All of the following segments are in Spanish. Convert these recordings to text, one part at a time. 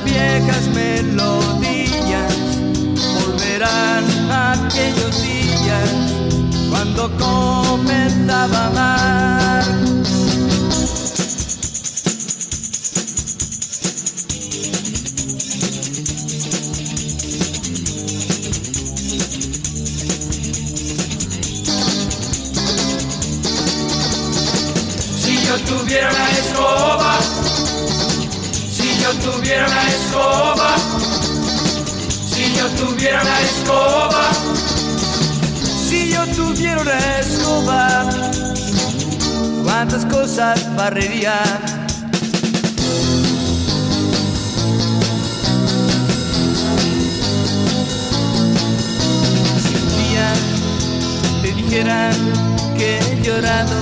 las viejas melodías, volverán aquellos días cuando comenzaba a amar. Si yo tuviera una escoba, si yo tuviera una escoba, si yo tuviera una escoba, si yo tuviera una escoba, cuántas cosas barrería. Si un día te dijeran que he llorado,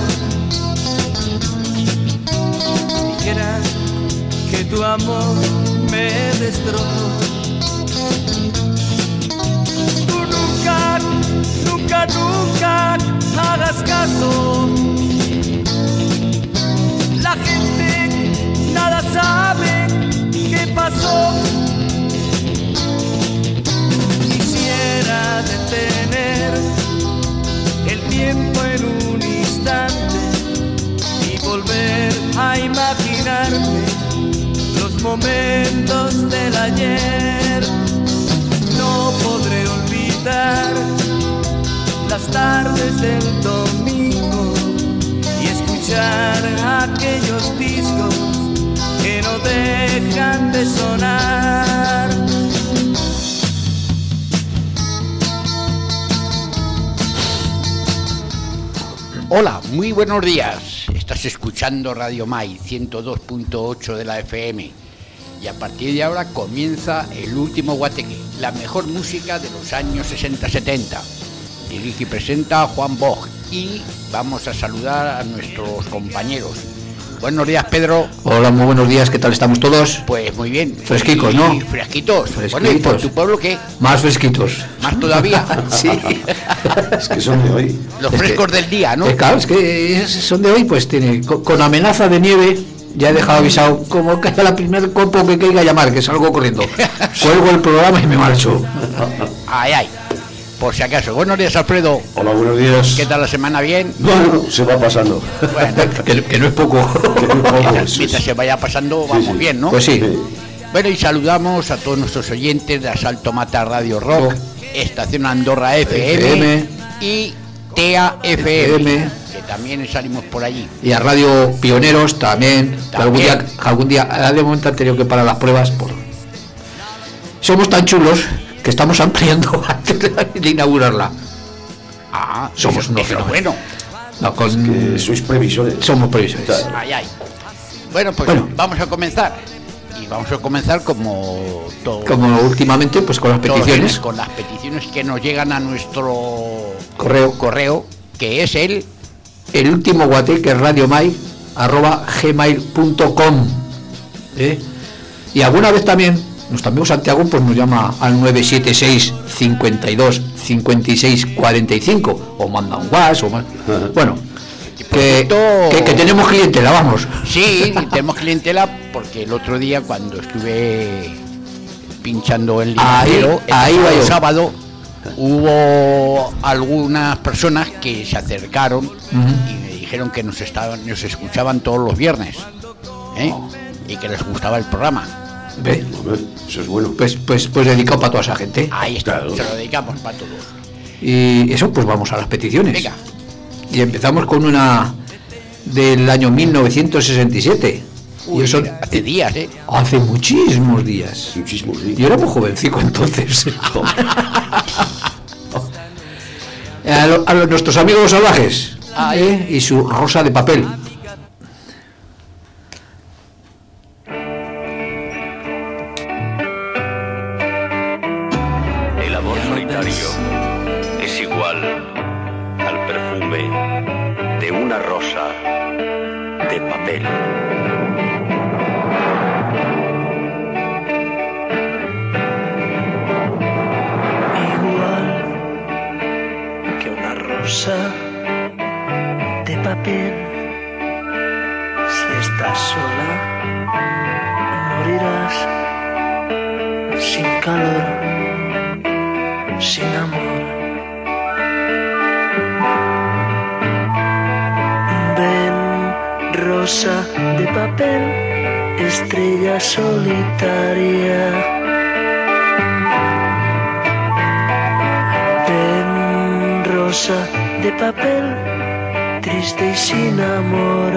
dijeran que tu amor me destrozó, tú nunca, nunca, nunca hagas caso. La gente nada sabe qué pasó. Quisiera detener el tiempo en un instante y volver a imaginarme los momentos del ayer. No podré olvidar las tardes del domingo y escuchar aquellos discos que no dejan de sonar. Hola, muy buenos días. Estás escuchando Radio Mai 102.8 de la FM y a partir de ahora comienza el último Guateque, la mejor música de los años 60-70. Dirige y presenta Juan Bog y vamos a saludar a nuestros compañeros. Buenos días, Pedro. Hola, muy buenos días, ¿qué tal estamos todos? Pues muy bien. Fresquicos, ¿no? Fresquitos. Fresquitos. Bueno, ¿y por tu pueblo qué? Más fresquitos. ¿Más todavía? Sí. Es que son de hoy. Los frescos del día, ¿no? Claro, es que son de hoy, pues tiene con amenaza de nieve. Ya he dejado avisado, como caiga la primer copo que caiga a llamar, que salgo corriendo. Cuelgo el programa y me marcho. Ay, ay. Por si acaso. Buenos días, Alfredo. Hola, buenos días. ¿Qué tal la semana? ¿Bien? Bueno, se va pasando. Bueno, Que no es poco. mientras se vaya pasando, vamos sí. bien, ¿no? Pues sí. Bueno, y saludamos a todos nuestros oyentes de Asalto Mata Radio Rock, Estación Andorra FM y TEA FM, que también salimos por allí. Y a Radio Pioneros también. Algún día, de momento han tenido que parar las pruebas. Somos tan chulos que estamos ampliando antes de inaugurarla. Ah, somos unos pero bueno. No, Es que sois previsores. Somos previsores. Ay, ay. Bueno, pues vamos a comenzar. Y vamos a comenzar como todo. Como últimamente, pues con las peticiones. Con las peticiones que nos llegan a nuestro correo que es el último guateque radiomai@gmail.com. Y alguna vez también nuestro amigo Santiago pues nos llama al 976 52 56 45 o manda un WhatsApp o más. Bueno, que tenemos clientela, vamos. Sí, tenemos clientela porque el otro día cuando estuve pinchando el dinero el sábado hubo algunas personas que se acercaron y me dijeron que nos escuchaban todos los viernes, y que les gustaba el programa. ¿Ve? Eso es bueno. Pues dedicado para toda esa gente. Ahí está, claro. Se lo dedicamos para todos. Y eso, pues vamos a las peticiones. Venga. Y empezamos con una del año 1967. Uy, y eso hace días, Hace muchísimos días. Muchísimos días. Yo era muy jovencico entonces. a nuestros amigos salvajes. Y su rosa de papel. El amor solitario es igual al perfume de una rosa de papel. Igual que una rosa de papel, si estás sola, morirás sin calor, sin amor. Ven, rosa de papel, estrella solitaria. Ven, rosa de papel, triste y sin amor.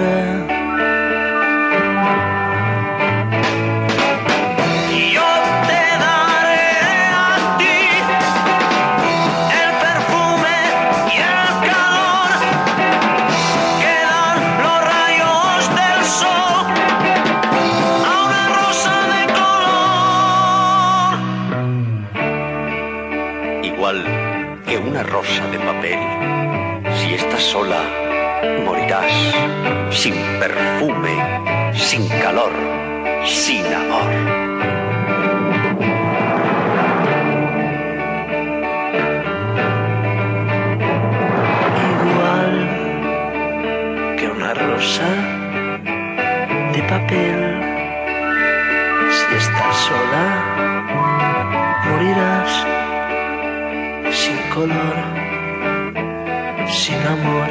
Rosa de papel, si estás sola, morirás sin perfume, sin calor, sin amor. Igual que una rosa de papel, si estás sola, morirás sin color, sin amor.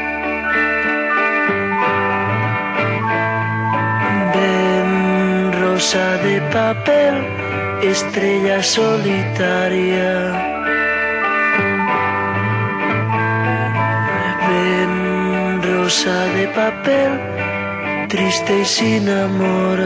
Ven, rosa de papel, estrella solitaria. Ven, rosa de papel, triste y sin amor.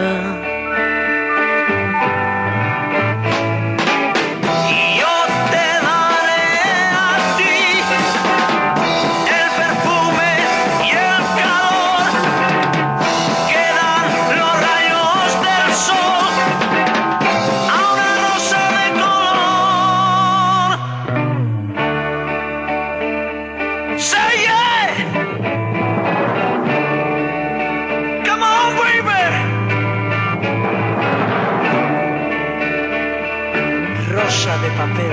De papel.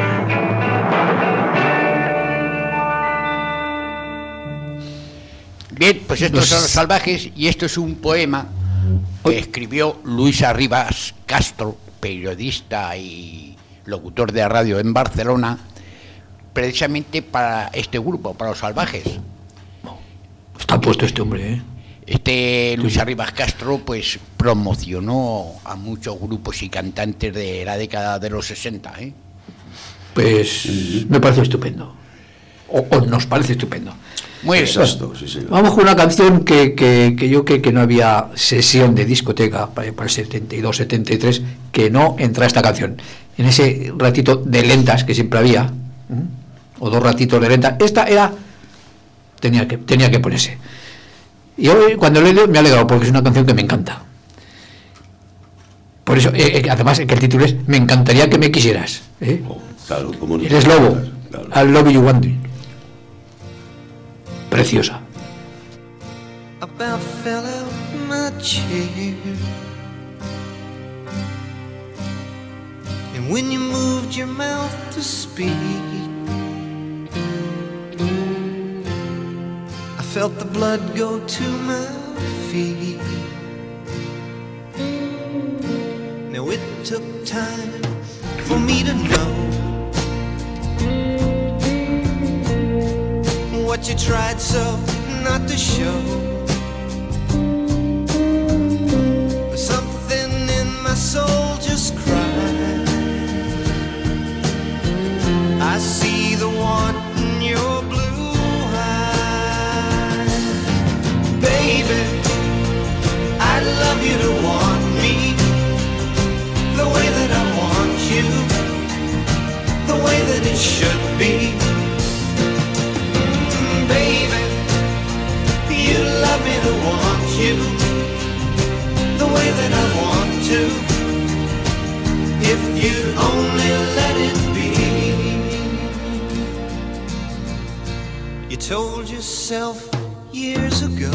Bien, pues estos son Los Salvajes y esto es un poema que escribió Luis Arribas Castro, periodista y locutor de radio en Barcelona, precisamente para este grupo, para Los Salvajes. Está puesto este hombre, ¿eh? Este Luis Arribas Castro pues promocionó a muchos grupos y cantantes de la década de los 60, ¿eh? Pues me parece estupendo. O nos parece estupendo. Muy bien. Exacto, sí, sí. Vamos con una canción que yo creo que no había sesión de discoteca para el 72-73 que no entra esta canción. En ese ratito de lentas que siempre había, o dos ratitos de lentas, esta era tenía que ponerse. Y hoy cuando lo he leído me ha alegrado porque es una canción que me encanta. Por eso, además que el título es Me encantaría que me quisieras, ¿eh? Claro, como no. Eres lobo, Claro. I love you wondering. Preciosa. About fell out my chair, and when you moved your mouth to speak, I felt the blood go to my feet. Now it took time for me to know what you tried so not to show. But something in my soul just cried. I see the want in your blue eyes. Baby, I'd love you to want me the way that I want you, the way that it should be. Baby, you love me to want you the way that I want to, if you'd only let it be. You told yourself years ago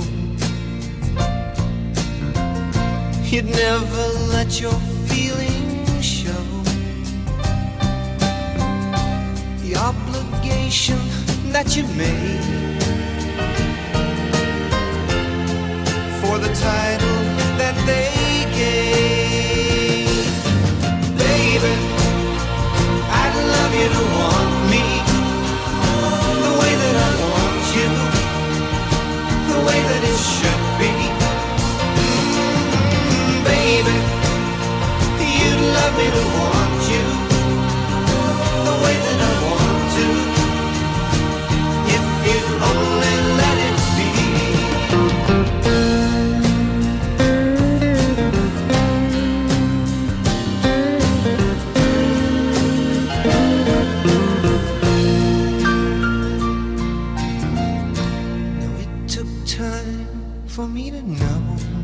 you'd never let your feelings show. The obligation that you made for the title that they gave. Baby, for me to know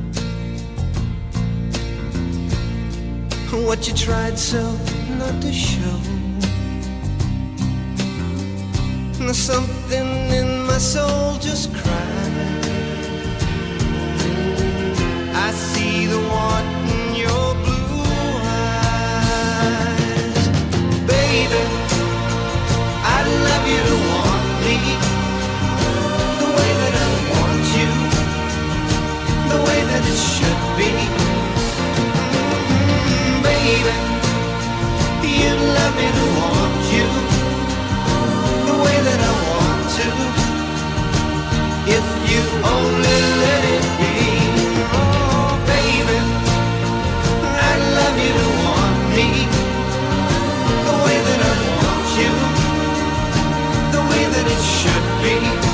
what you tried so not to show. There's something in my soul just cried. I see the want in your blue eyes. Baby, I'd love you to want me the way that I want you, the way that it should be. Baby, you'd love me to want you the way that I want to, if you only let it be. Oh baby, I'd love you to want me the way that I want you, the way that it should be.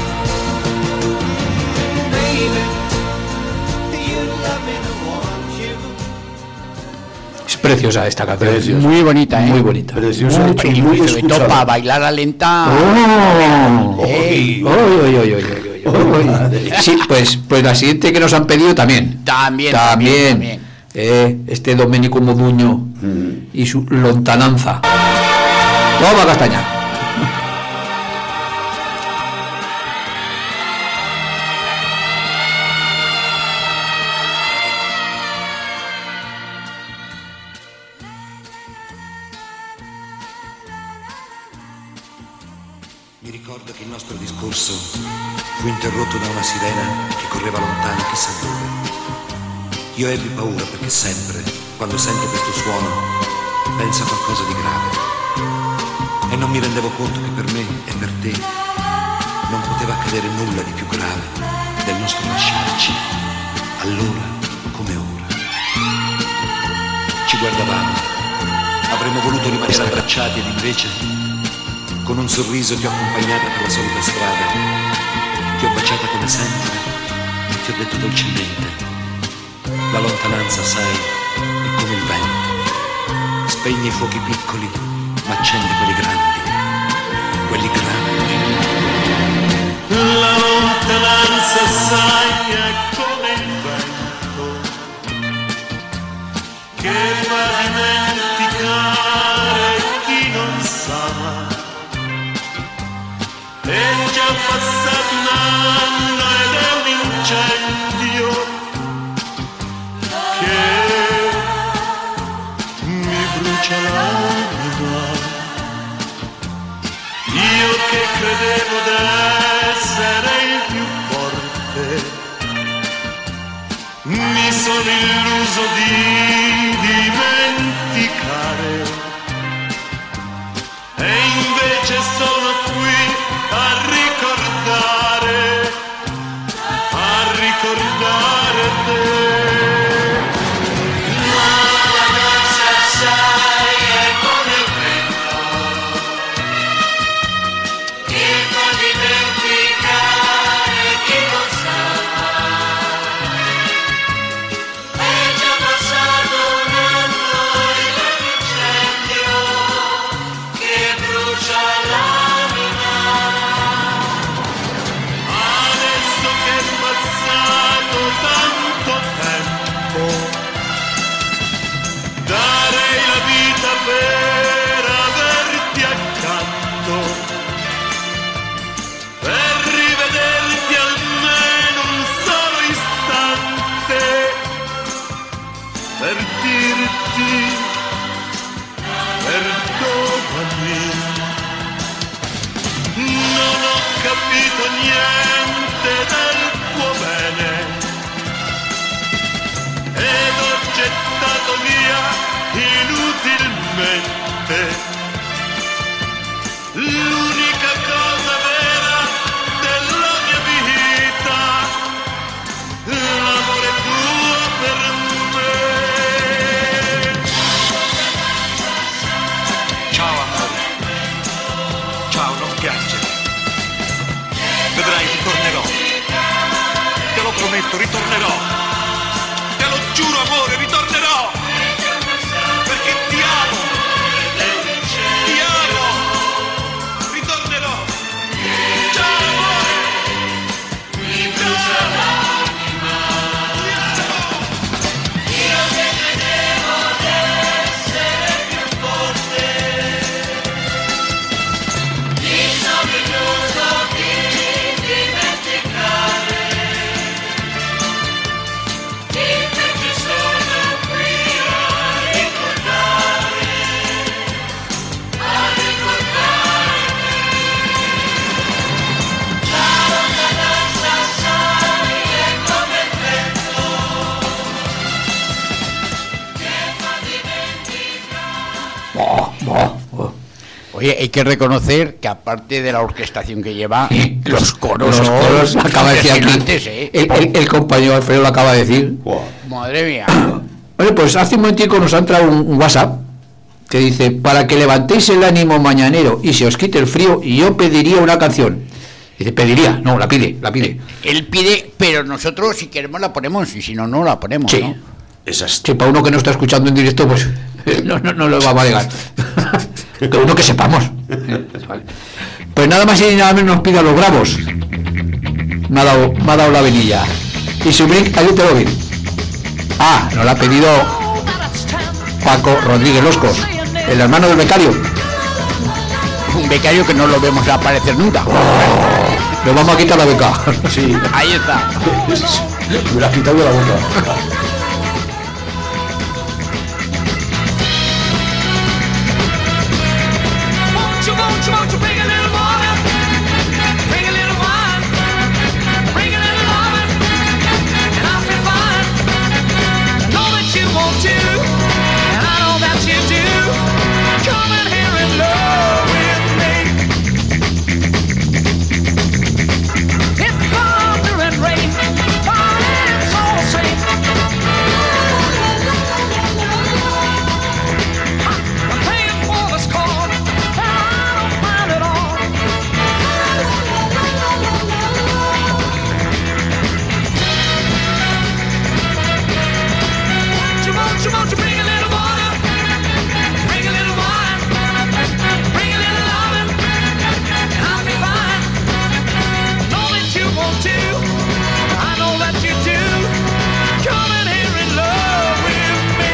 Baby, you'd love me to want you. Es preciosa esta canción. Preciosa. Muy bonita, ¿eh? Muy bonita. Preciosa Mucho, y muy muy Sobre todo para escuchada. bailar a lenta. ¡Oh! Ey. Oy, oy, oy, oy, oy, oy, oy. Sí, pues la siguiente que nos han pedido también. También. Este Domenico Moduño y su lontananza. Toma castaña. Mi ricordo che il nostro discorso fu interrotto da una sirena che correva lontano chissà dove. Io ebbi paura perché sempre, quando sento questo suono, penso a qualcosa di grave. E non mi rendevo conto che per me e per te non poteva accadere nulla di più grave del nostro lasciarci, allora come ora. Ci guardavamo, avremmo voluto rimanere abbracciati ed invece, con un sorriso ti ho accompagnata per la solita strada, ti ho baciata come sempre e ti ho detto dolcemente: la lontananza, sai, è come il vento, spegne i fuochi piccoli ma accende quelli grandi, quelli grandi. La lontananza, sai, è come il vento che fa dimenticare chi non sa. È già passato un anno ed è un incendio che mi brucia l'anima. Io che credevo d'essere il più forte, mi sono illuso di dimenticare, e invece sono qui a ricordare te. La danza, sai, è come il vento che fa dimenticare chi non sa. È già passato un anno ed è un incendio che brucia l'anima. Adesso che è passato tanto tempo, darei la vita per averti accanto, per rivederti almeno un solo istante, per dirti perdonami. Non ho capito niente del tuo bene ed ho gettato via inutilmente l'unica cosa vera della mia vita, l'amore tuo per me. Ciao amore, ciao, non piangere, vedrai ritornerò, te lo prometto, ritornerò, te lo giuro amore, ritornerò, perché ti amo, ritornerò. Ciao amore, ciao. Oye, hay que reconocer que aparte de la orquestación que lleva, los coros acaba de decir aquí, impresionantes, el compañero Alfredo lo acaba de decir. Buah. Madre mía. Oye, pues hace un momentico nos ha entrado un WhatsApp que dice: para que levantéis el ánimo mañanero y se os quite el frío, yo pediría una canción. Dice, pediría, no, la pide. Él pide, pero nosotros si queremos la ponemos y si no, no la ponemos, Sí. ¿no? Esas. Sí, para uno que no está escuchando en directo, pues no lo va a valegar. Que uno que sepamos. Vale. Pues nada más y nada menos nos pide a los Bravos. Me ha dado la venilla. Y su break, ahí te lo vi. Ah, nos la ha pedido Paco Rodríguez Loscos, el hermano del becario. Un becario que no lo vemos aparecer nunca. Le vamos a quitar la beca. Sí. Ahí está. Me la has quitado de la boca. Won't you bring a little water? Bring a little wine. Bring a little lovin', and I'll be fine. I know that you want to, and I know that you do. Come in here and love with me. It's thunder and rain, but it's all the same. I'm paying for this call, and I don't mind at all. Won't you bring a little water? Bring a little wine. Bring a little lovin', and I'll be fine. Know that you want to, I know that you do. Come in here and love with me.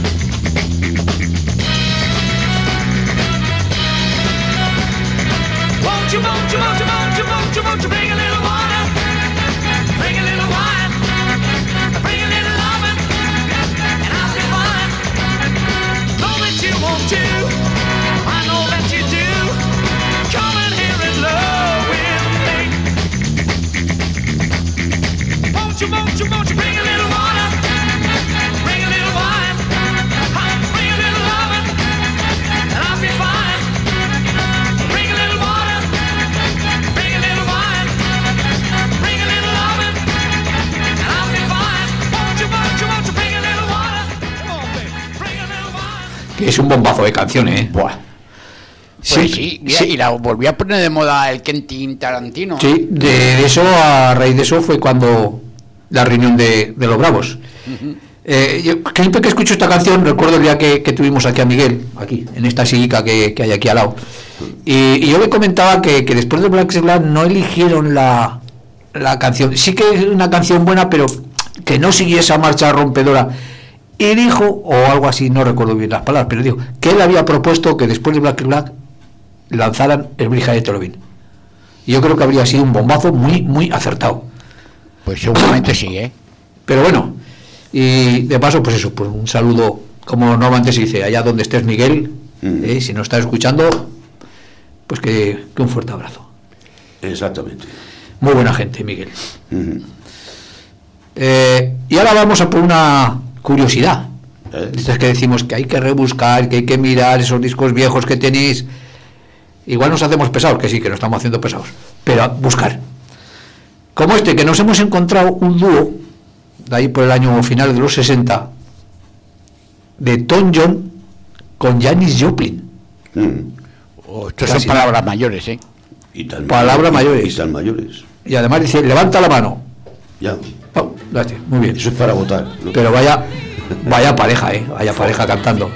Won't you bring a little water? Bring a little wine. Bring a little lovin', and I'll be fine. Know that you want to, I know that you do. Come in here and love with me. Won't you bring a little water? Bring a little wine. Bring a little lovin', and I'll be fine. Bring a little water. Bring a little wine. Bring a little lovin', and I'll be fine. Won't you bring a little water? Come on, baby. Bring a little wine. Que es un bombazo de canción, ¿eh? Buah. Pues sí, mira, y la volví a poner de moda el Quentin Tarantino. Sí, de eso, a raíz de eso fue cuando la reunión de los Bravos. Yo siempre que escucho esta canción recuerdo el día que tuvimos aquí a Miguel, aquí, en esta sillica que hay aquí al lado. Y yo le comentaba que después de Black Sabbath no eligieron la canción. Sí que es una canción buena, pero que no siguiese esa marcha rompedora. Y dijo, o algo así, no recuerdo bien las palabras, pero dijo que él había propuesto que después de Black Sabbath lanzaran el Bridge de Tolovin. Y yo creo que habría sido un bombazo muy, muy acertado. Pues seguramente sí, ¿eh? Pero bueno, y de paso, pues eso, pues un saludo, como normalmente se dice, allá donde estés, Miguel, si nos estás escuchando, pues que un fuerte abrazo. Exactamente. Muy buena gente, Miguel. Y ahora vamos a por una curiosidad. Es que decimos que hay que rebuscar, que hay que mirar esos discos viejos que tenéis. Igual nos hacemos pesados, que sí, que nos estamos haciendo pesados, pero a buscar. Como que nos hemos encontrado un dúo, de ahí por el año final de los 60, de Tom John con Janis Joplin. Estas son palabras mayores, ¿eh? Y tan Palabras mayores. Y tan mayores. Y además dice, levanta la mano. Ya. Oh, gracias, muy bien. Eso es para votar, ¿no? Pero vaya pareja, vaya pareja cantando.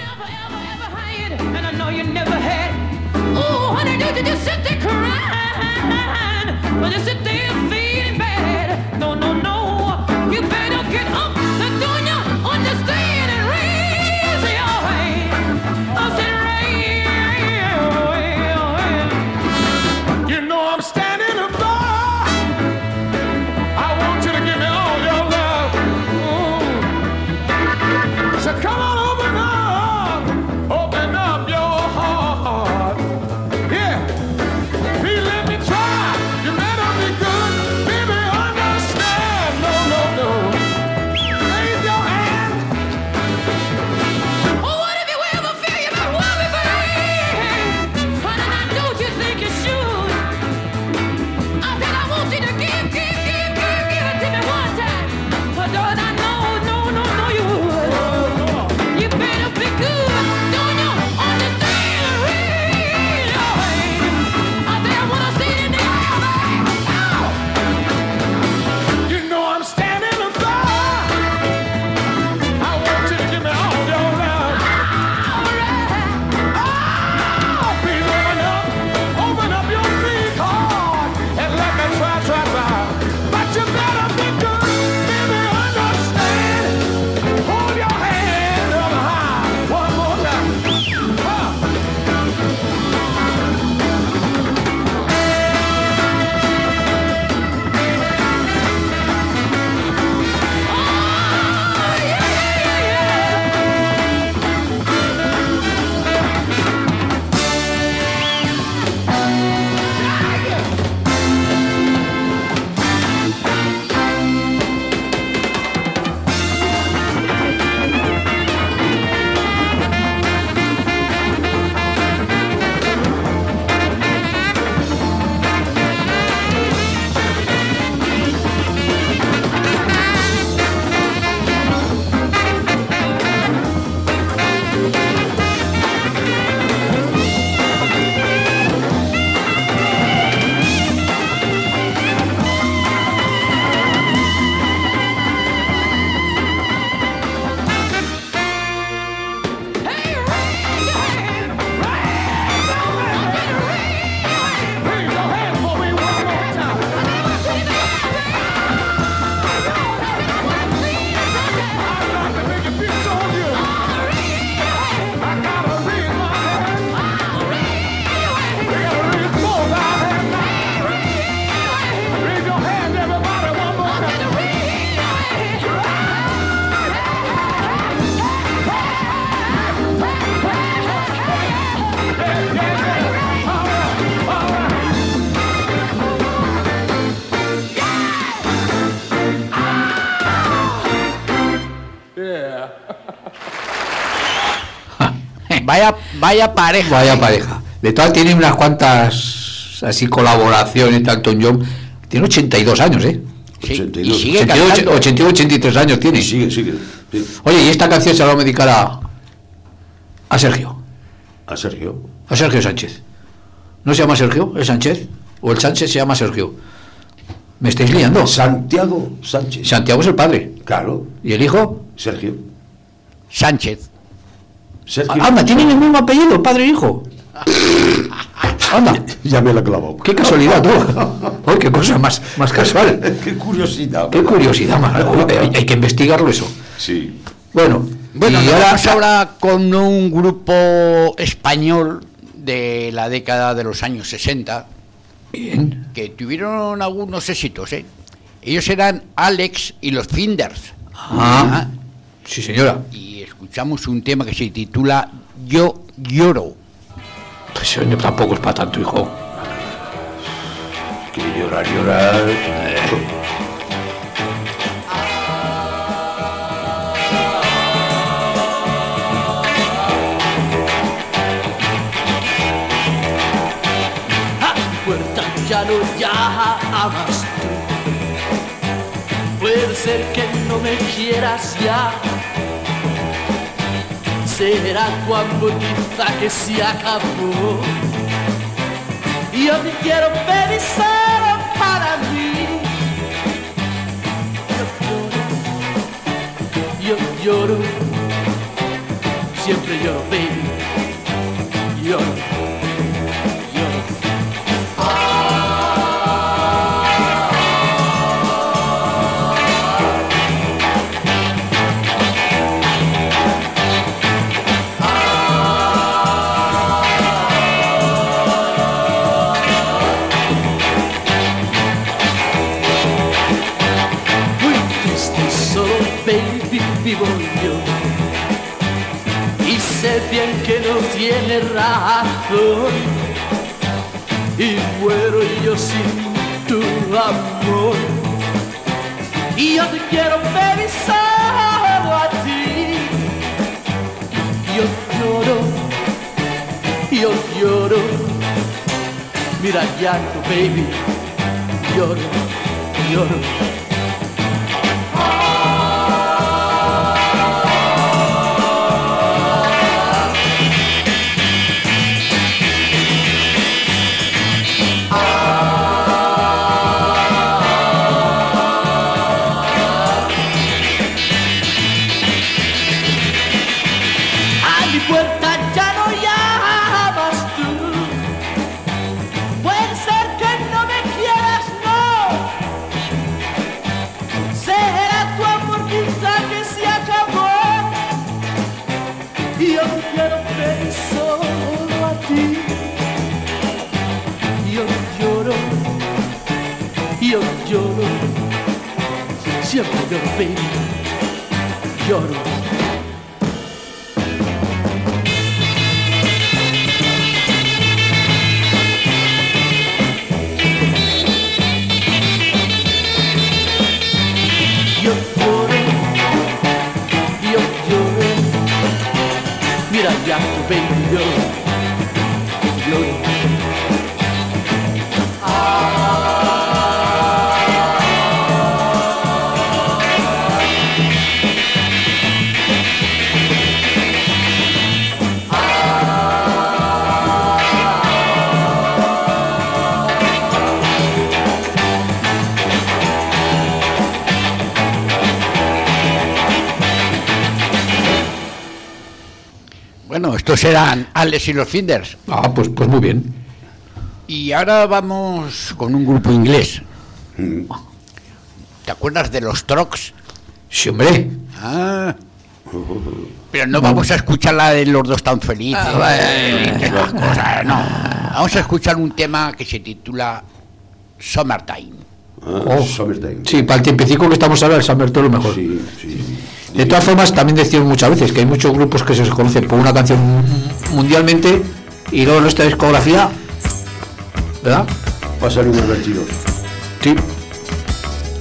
Vaya pareja. Vaya pareja. De todas tiene unas cuantas así colaboraciones, Elton John. Tiene 82 años, ¿eh? Sí, 82. y sigue cantando. 83 años tiene. Y sigue. Sí. Oye, y esta canción se la vamos a dedicar a Sergio. A Sergio. A Sergio Sánchez. ¿No se llama Sergio? ¿El Sánchez? ¿O el Sánchez se llama Sergio? ¿Me estáis liando? Santiago Sánchez. Santiago es el padre. Claro. ¿Y el hijo? Sergio. Sánchez. Sergio. Anda, tienen el mismo apellido, padre e hijo. Anda, Ya me la he clavado. qué casualidad, tú. Oh, qué cosa más casual. Qué curiosidad. Qué curiosidad, hay que investigarlo eso. Sí. Bueno, Bueno, y nos vamos ahora con un grupo español de la década de los años 60 bien. que tuvieron algunos éxitos, ¿eh? Ellos eran Alex y los Finders. Ah, sí, señora. Y escuchamos un tema que se titula Yo lloro. Pues tampoco es para tanto, hijo. Que llorar. Puerta ya no llamas tú. Puede ser que no me quieras ya. Será tu amor quizá que se acabó. Y yo te quiero pedir solo para mí. Yo lloro, siempre lloro, baby. Lloro. Vivo yo y sé bien que no tiene razón y muero yo sin tu amor y yo te quiero baby solo a ti. Yo lloro, mira llanto baby, lloro. Yo lloro, siempre lloro, baby, lloro. Yo lloro, mira ya tu baby, lloro. Bueno, estos eran Alex y los Finders. Ah, pues muy bien. Y ahora vamos con un grupo inglés. ¿Te acuerdas de los Trucks? Sí, hombre. Ah. Pero no vamos a escuchar la de los dos tan felices. Esas cosas, no. Vamos a escuchar un tema que se titula Summertime. Summertime. Sí, para el tiempecico que estamos ahora, el Summertime es lo mejor. Sí. De todas formas, también decimos muchas veces que hay muchos grupos que se conocen por una canción mundialmente y luego nuestra discografía, ¿verdad? Pasan unos vertidos. Sí.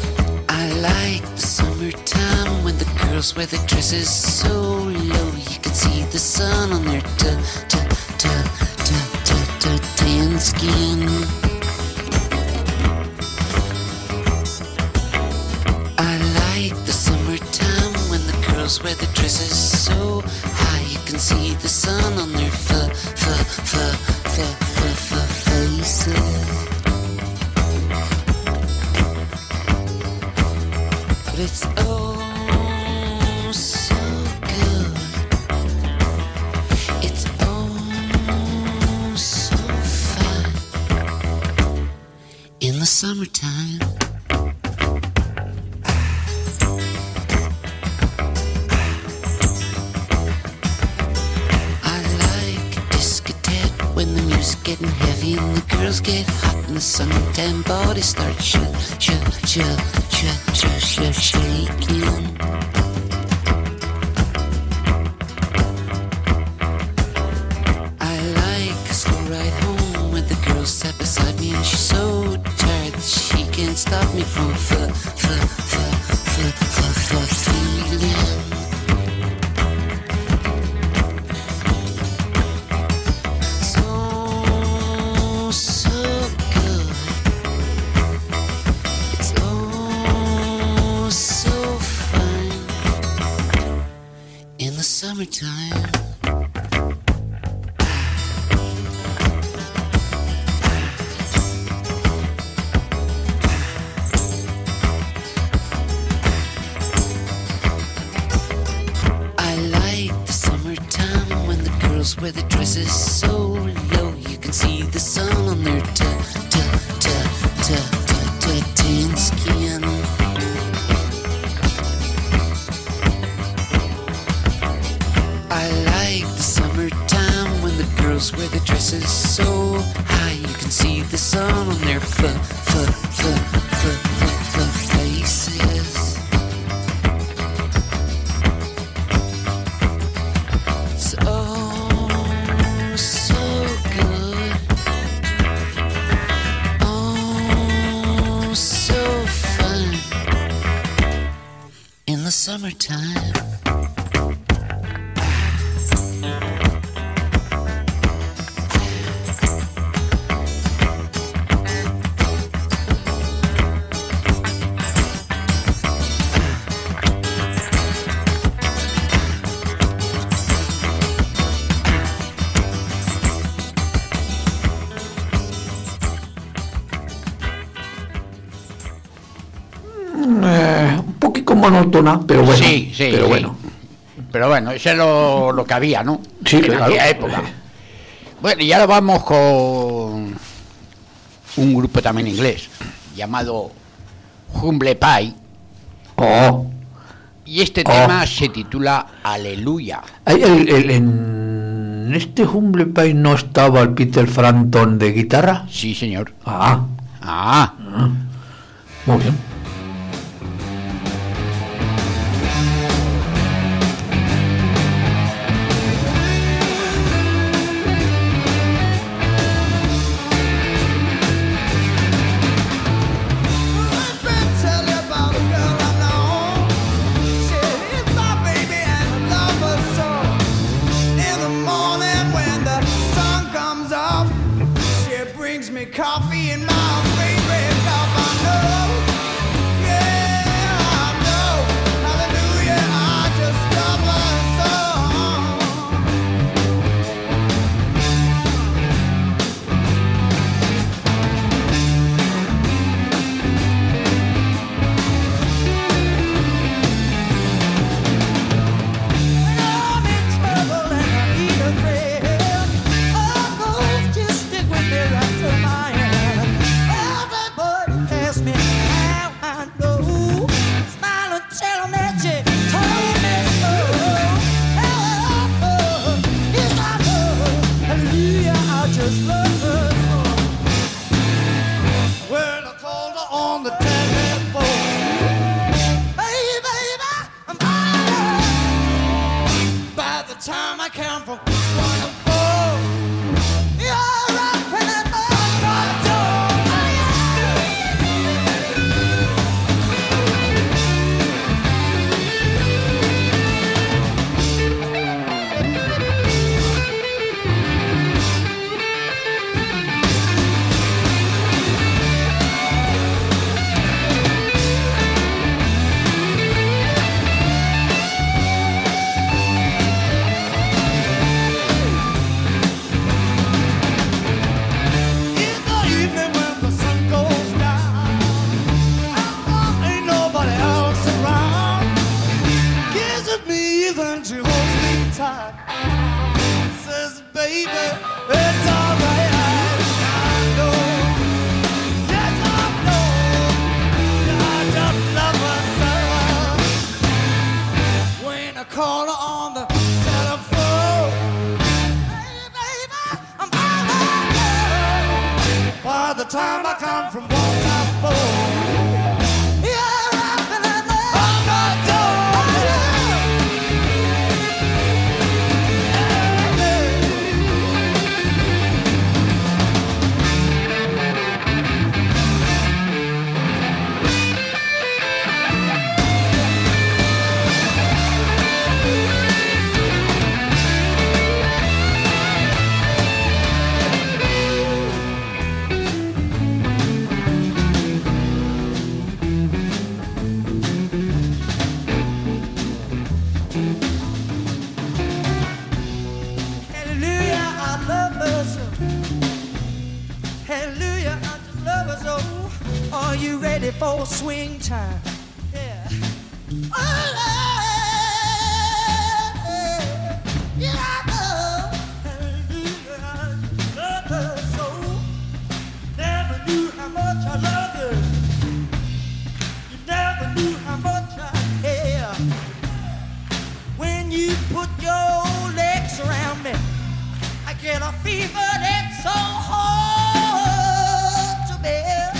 I like the summertime when the girls wear their dresses so low you can see the sun on their tan skin. I like the summertime when the girls wear the dresses so high you can see the sun on their faces. But it's oh so good. It's oh so fun in the summertime. I like a discotheque when the music's getting heavy and the girls get hot and the suntan bodies start shaking. I like a slow ride home with the girl sat beside me and she's so tired that she can't stop me from feeling. So good. It's oh so fun in the summertime. I like the summertime when the girls wear the dresses so low you can see the sun on their tan skin. I like the summertime when the girls wear the dresses so high you can see the sun on their faces. It's oh so good. Oh so fun in the summertime. Un poquito monótona, pero bueno. Sí, pero sí. bueno. Pero bueno, eso es lo que había, ¿no? Sí, en claro. aquella época. Bueno, y ahora vamos con un grupo también inglés llamado Humble Pie. Oh. Y este tema se titula Aleluya. En este Humble Pie no estaba el Peter Frampton de guitarra. Sí, señor. Ah. Muy bien. Coffee in my favorite cup, I know tight. Says, baby, it's alright. I know, yes I know, I just love her so. When I call her on the telephone, hey baby, I'm all right. By the time I come from one top four. Are you ready for swing time? Yeah. Oh, yeah, I know. Hallelujah, love her so. Never knew how much I love her. You never knew how much I care. When you put your legs around me, I get a fever that's so hard to bear.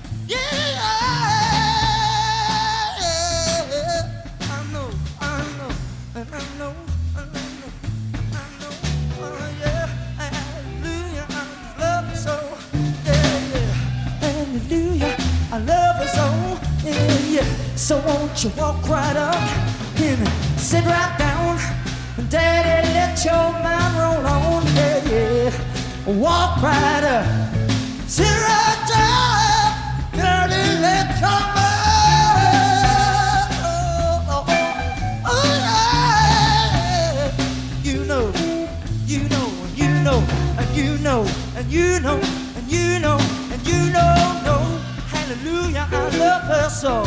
So won't you walk right up and sit right down, Daddy, let your mind roll on, yeah, yeah. Walk right up, sit right down, Daddy, let your mind roll on, oh yeah. You know, you know, you know, and you know, and you know, and you know, and you know, hallelujah, I love her so.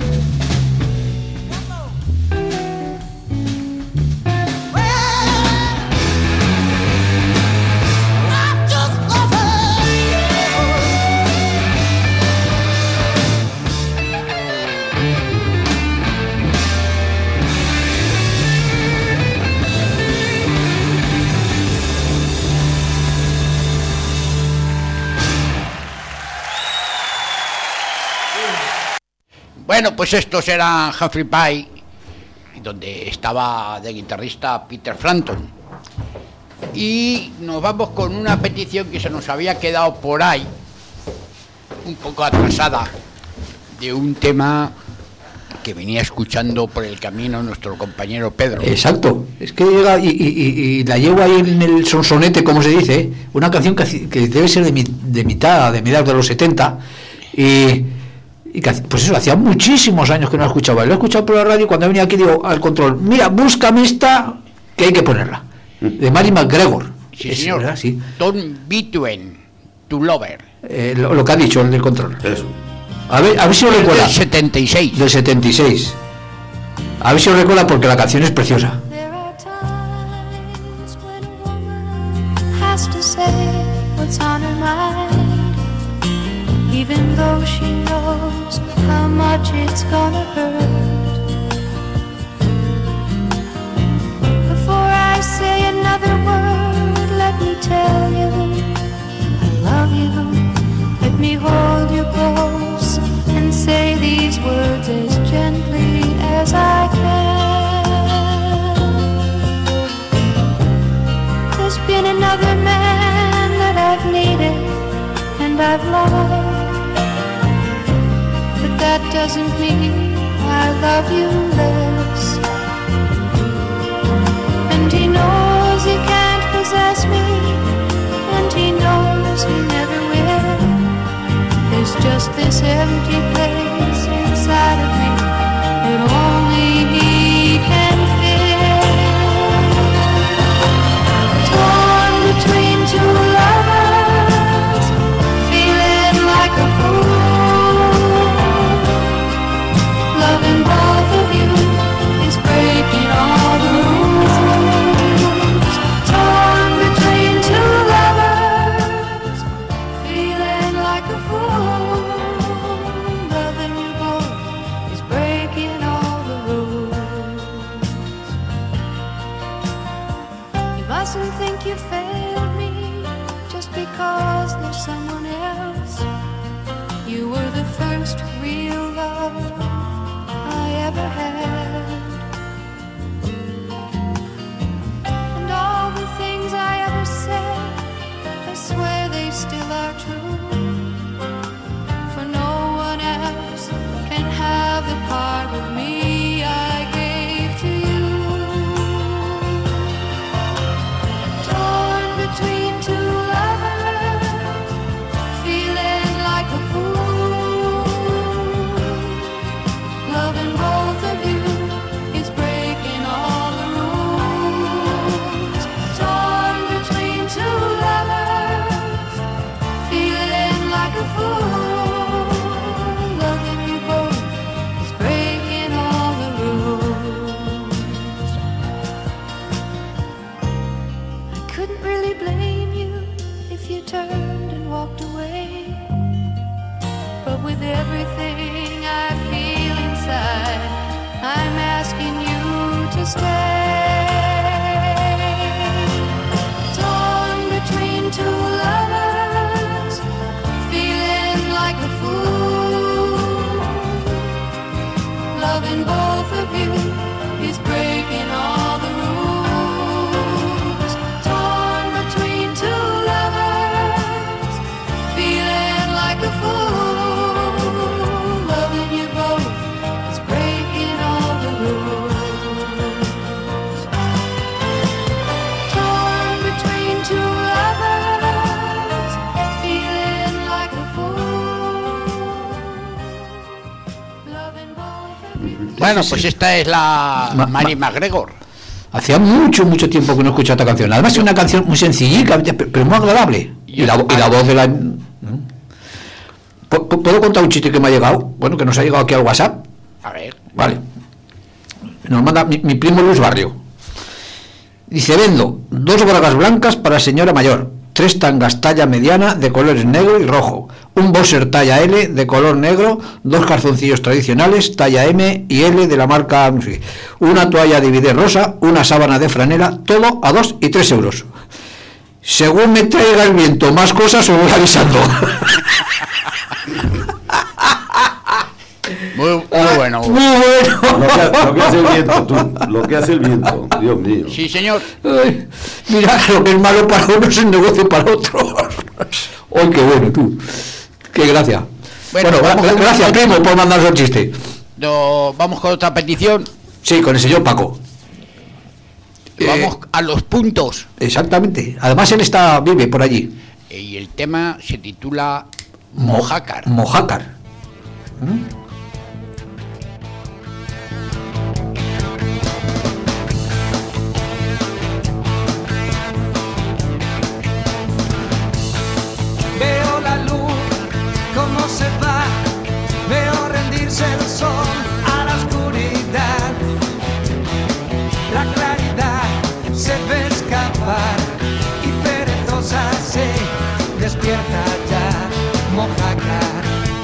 Bueno, pues estos eran Humphrey Pie, donde estaba de guitarrista Peter Frampton. Y nos vamos con una petición que se nos había quedado por ahí, un poco atrasada, de un tema que venía escuchando por el camino nuestro compañero Pedro. Exacto, es que llega y la llevo ahí en el sonsonete, como se dice, una canción que debe ser de mediados de los 70 y que, pues eso, hacía muchísimos años que no la escuchaba. Lo he escuchado por la radio cuando venía aquí, digo al control, mira, búscame esta que hay que ponerla, de Mary McGregor. Sí, señor. ¿Verdad? Sí. Don't Between to Lover. Lo que ha dicho el del control. Eso. A ver si lo recuerda. Del 76. Del 76. A ver si lo recuerda porque la canción es preciosa. There are times when a woman has to say what's on her mind, even though she knows how much it's gonna hurt. Before I say another word, let me tell you I love you. Let me hold you close and say these words as gently as I can. There's been another man that I've needed and I've loved, but that doesn't mean I love you less. And he knows he can't possess me, and he knows he never will. There's just this empty place inside of me that only he can fill. Torn between two lovers, feeling like a fool. Loving both of you is breaking all the rules. Bueno, pues esta es la Mary McGregor. Hacía mucho tiempo que no escuchaba esta canción. Además es una canción muy sencillita, pero muy agradable. Y la voz de la... ¿Puedo contar un chiste que me ha llegado? Bueno, que nos ha llegado aquí al WhatsApp. A ver. Vale. Nos manda mi primo Luis Barrio. Dice: vendo 2 bragas blancas para señora mayor, 3 tangas talla mediana de colores negro y rojo, un boxer talla L de color negro, 2 calzoncillos tradicionales talla M y L de la marca, no sé, una toalla de bidet rosa, una sábana de franela, todo a 2 y 3 euros. Según me traiga el viento más cosas, os voy avisando. Muy bueno. Muy bueno. Lo que hace el viento, tú. Lo que hace el viento, Dios mío. Sí, señor. Ay, mira, lo que es malo para uno es el negocio para otros. ¡Ay, qué bueno, tú! ¡Qué gracia! Bueno, gracias, primo, por mandarnos el chiste. Vamos con otra petición. Sí, con el señor Paco. Vamos a los puntos. Exactamente. Además, él vive por allí. Y el tema se titula Mojácar. Mojácar. Veo la luz, cómo se va, veo rendirse el sol a la oscuridad. La claridad se ve escapar y perezosa se despierta ya, Mojácar.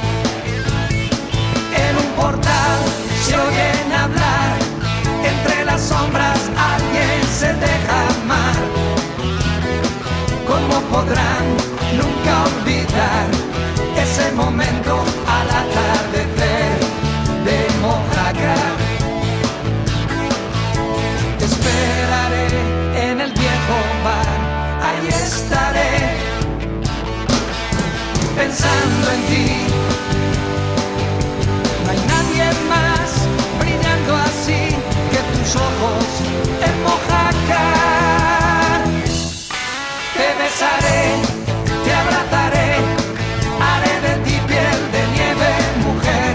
En un portal se oyen hablar, entre las sombras alguien se deja amar. ¿Cómo podrán nunca olvidar ese momento al atardecer de Mojácar? Te esperaré en el viejo bar, ahí estaré pensando en ti. No hay nadie más brillando así que tus ojos en Mojácar. Te besaré, te abrazaré, haré de ti piel de nieve, mujer,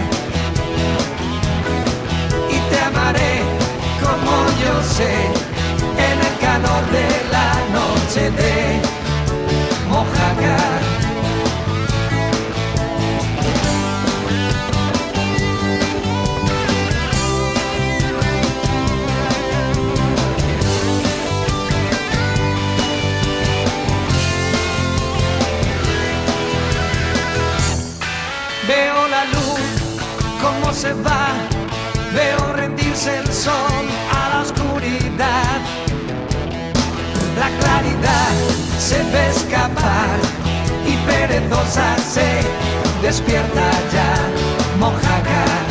y te amaré como yo sé, en el calor de la noche de Mojácar. Veo la luz, cómo se va, veo rendirse el sol a la oscuridad. La claridad se ve escapar y perezosa se despierta ya, Mojácar.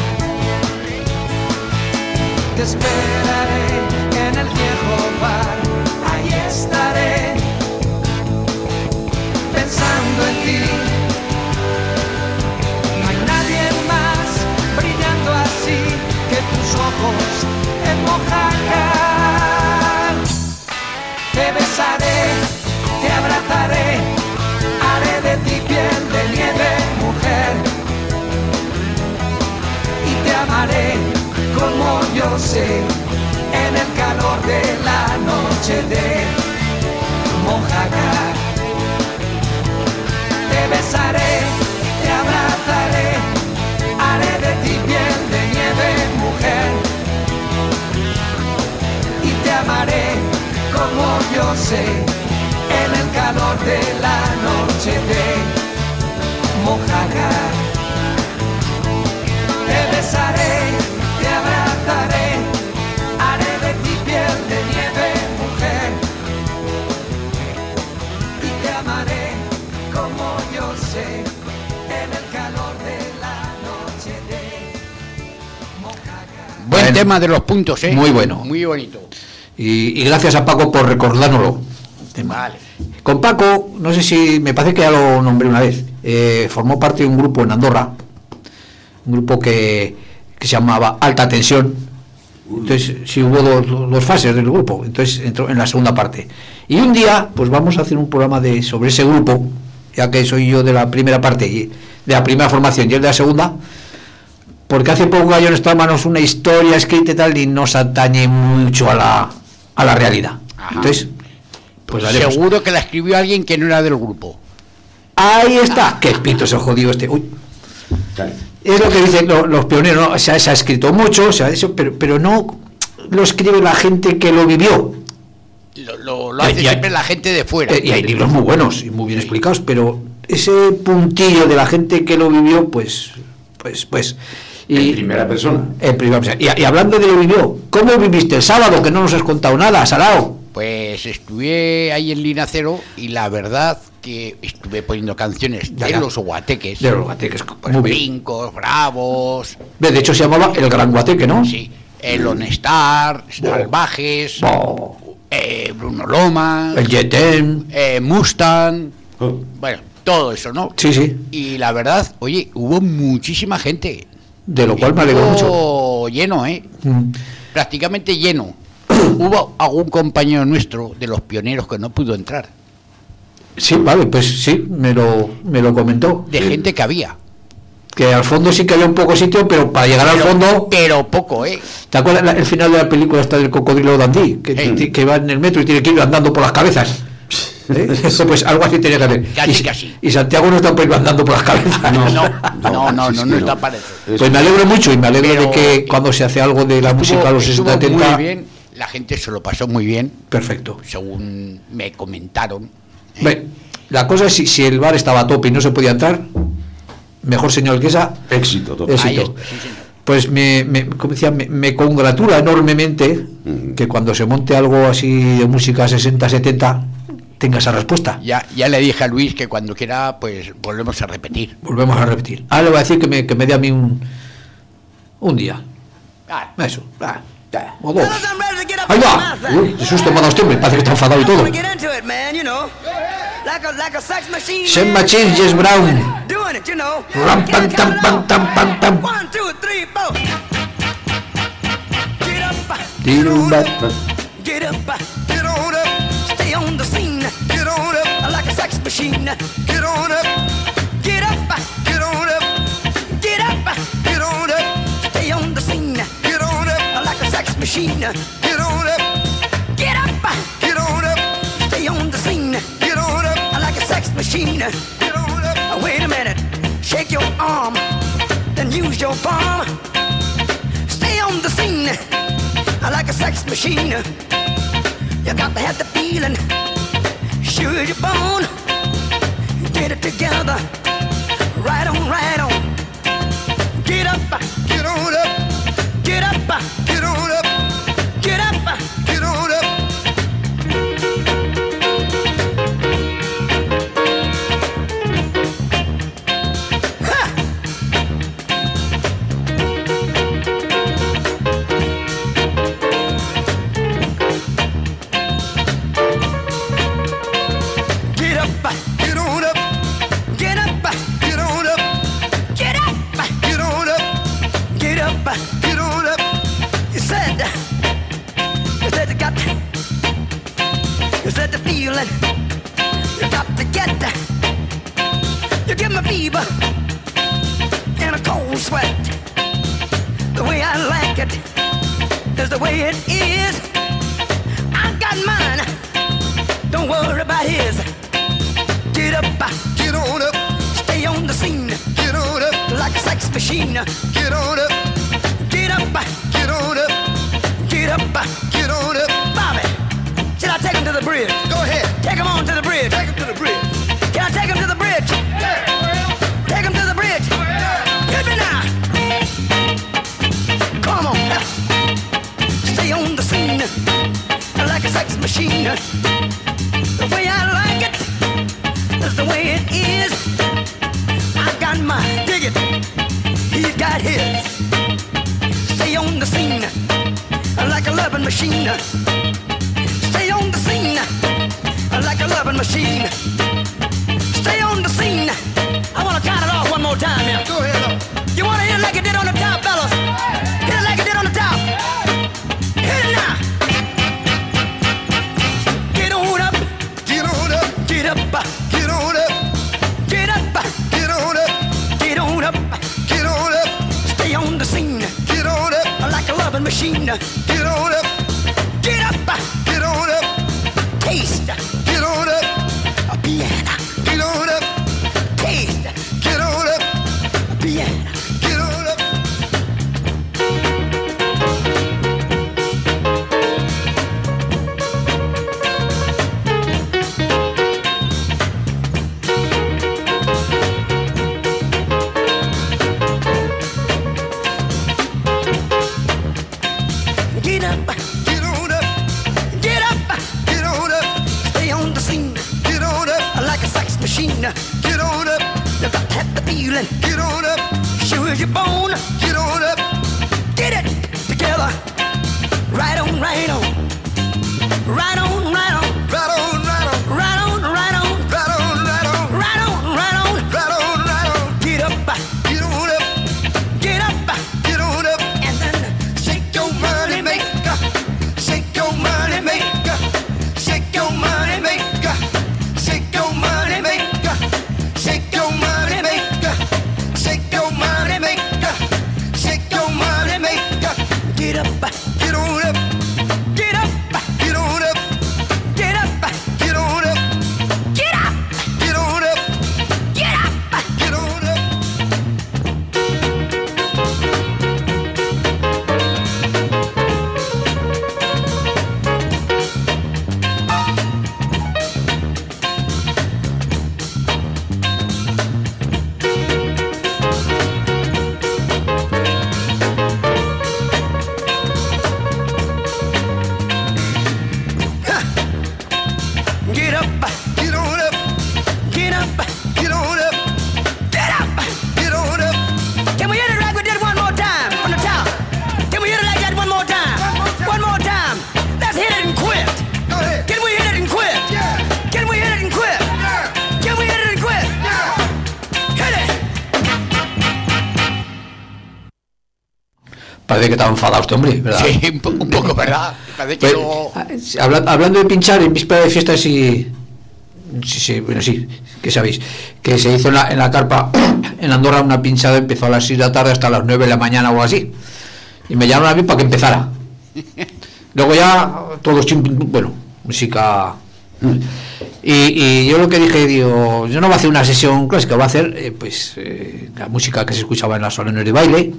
Te esperaré en el viejo bar, ahí estaré pensando en ti. Tus ojos en Mojácar. Te besaré, te abrazaré, haré de ti piel de nieve, mujer, y te amaré como yo sé, en el calor de la noche de Mojácar. Te besaré, te abrazaré, haré de ti piel de nieve, mujer, y te amaré como yo sé, en el calor de la noche de Mojácar. Te besaré, te abrazaré, haré de ti piel de nieve, mujer, y te amaré como yo sé, en el calor de la noche de Mojácar. Buen tema de los puntos, ¿eh? Muy bueno. Muy bonito. Y gracias a Paco por recordárnoslo. Vale. Con Paco, no sé si, me parece que ya lo nombré una vez, formó parte de un grupo en Andorra, un grupo que se llamaba Alta Tensión. Entonces sí hubo dos fases del grupo, entonces entró en la segunda parte. Y un día, pues vamos a hacer un programa sobre ese grupo, ya que soy yo de la primera parte, y de la primera formación y él de la segunda, porque hace poco cayó en nuestras manos una historia escrita y tal, y nos atañe mucho a la realidad. Ajá. Entonces, pues haremos. Seguro que la escribió alguien que no era del grupo. Ahí está. Qué pito se jodido este. Uy. Es lo que dicen los pioneros, ¿no? Se ha escrito mucho, o sea, eso, pero no lo escribe la gente que lo vivió. Lo hace siempre la gente de fuera. Y hay libros muy buenos y muy bien explicados, pero ese puntillo de la gente que lo vivió, pues. En primera persona. En primera persona. Y hablando de lo vivió, ¿cómo viviste el sábado? Que no nos has contado nada, Sarao. Pues estuve ahí en Linacero y la verdad que estuve poniendo canciones de los guateques. De los guateques, pues muy bien. Brincos, Bravos. De hecho se llamaba El Gran Guateque, ¿no? Sí. El Honestar, Salvajes, Bruno Lomas, el Yetén, Mustang, bueno, todo eso, ¿no? Sí, sí. Y la verdad, oye, hubo muchísima gente. De lo cual me alegro mucho. Lleno, prácticamente lleno. Hubo algún compañero nuestro de los pioneros que no pudo entrar. Sí, vale, pues sí, me lo comentó. De gente que había. Que al fondo sí que había un poco sitio, pero para llegar al fondo... Pero poco, ¿Te acuerdas el final de la película esta del cocodrilo Dandí? Que va en el metro y tiene que ir andando por las cabezas. Eso pues algo así tenía que hacer. Casi. Y Santiago no está por ir andando por las cabezas. No está para eso. Pues me alegro mucho y me alegro de que cuando se hace algo de la música a los 60-70... Muy bien, la gente se lo pasó muy bien. Perfecto. Según me comentaron. La cosa es si el bar estaba a tope y no se podía entrar, mejor señal que esa. Éxito. Pues como decía, me congratula enormemente que cuando se monte algo así de música 60-70 tenga esa respuesta. Ya le dije a Luis que cuando quiera, pues volvemos a repetir. Ahora le voy a decir que me dé a mí un día. Eso. O dos. ¡Ahí va! ¡Qué susto me ha dado este hombre! Parece que está enfadado y todo. Sex Machine, Jess Brown. Ram, pam, tam, pam, tam, pam, tam. Get up, get on up, stay on the scene. Get on up, like a sex machine. Get on up, get up, get on up, get up, get on up, stay on the scene. Get on up, like a sex machine. Get on up, get up, get on up, stay on the scene. Get on up, like a sex machine. Get on up. Wait a minute, shake your arm, then use your palm. Stay on the scene. Like a sex machine, you got to have the feeling, sure as you're born. Get it together, right on, right on. Get up, get on up, get up, get on up, get up, get on up. You got to get that. You give me fever and a cold sweat. The way I like it is the way it is. I got mine, don't worry about his. Get up, get on up, stay on the scene. Get on up, like a sex machine. Get on up, get up, get on up, get up, get on up. Bobby, should I take him to the bridge? Go ahead. Take him on to the bridge. Take him to the bridge. Can I take him to the bridge? Yeah. Take him to the bridge. Yeah. Hit me now. Come on. Stay on the scene like a sex machine. The way I like it is the way it is. I got mine. Dig it. He's got his. Stay on the scene like a loving machine. Stay on the scene like a loving machine. Stay on the scene. I want to count it off one more time here. Go ahead. You want to hit it like it did on the top, fellas? Hit it like it did on the top. Hit it now. Get on up. Get on up. Get up. Get on up. Get up. Get on up. Get on up. Get on up. Stay on the machine. Get on up, get up, get on up. Taste, get on up. A piano, get on up. Taste, get on up. A piano, get on up. Get up, get on up, get up, get on up. Stay on the scene, get on up like a sex machine. Get on up, you got to have the feeling. Get on up, sure as you're born. Get on up, get it together. Right on, right on, right on, right on, right on, right on, right on, right on, right on, right on, right on, right on, right on, right on. Get up, get on up, get up, get on up, and then shake your money maker, shake your money maker, shake your money maker, shake your money maker, shake your money maker, shake your money maker, shake your money maker. Get up, get on up, get up, get on up, get up, get on up, get up, get on up, get up, get on up. Get up, get on up, get up, get on up, get up, get on up. Can we hit it like we did one more time from the top? Can we hit it like that one more time? One more time. Let's hit it and quit. Go ahead. Can we hit it and quit? Yeah. Can we hit it and quit? Yeah. Can we hit it and quit? Yeah. Hit it. Parece que estaba enfadado este hombre, ¿verdad? Sí, un poco, ¿verdad? Parece que Pues, luego... hablando de pinchar en víspera de fiestas y... Sí, bueno, sí, que sabéis, que se hizo en la carpa en Andorra una pinchada, empezó a las 6 de la tarde hasta las 9 de la mañana o así. Y me llamaron a mí para que empezara. Luego ya todos, bueno, música... Y yo lo que dije, digo, yo no voy a hacer una sesión clásica, voy a hacer la música que se escuchaba en las salones de baile.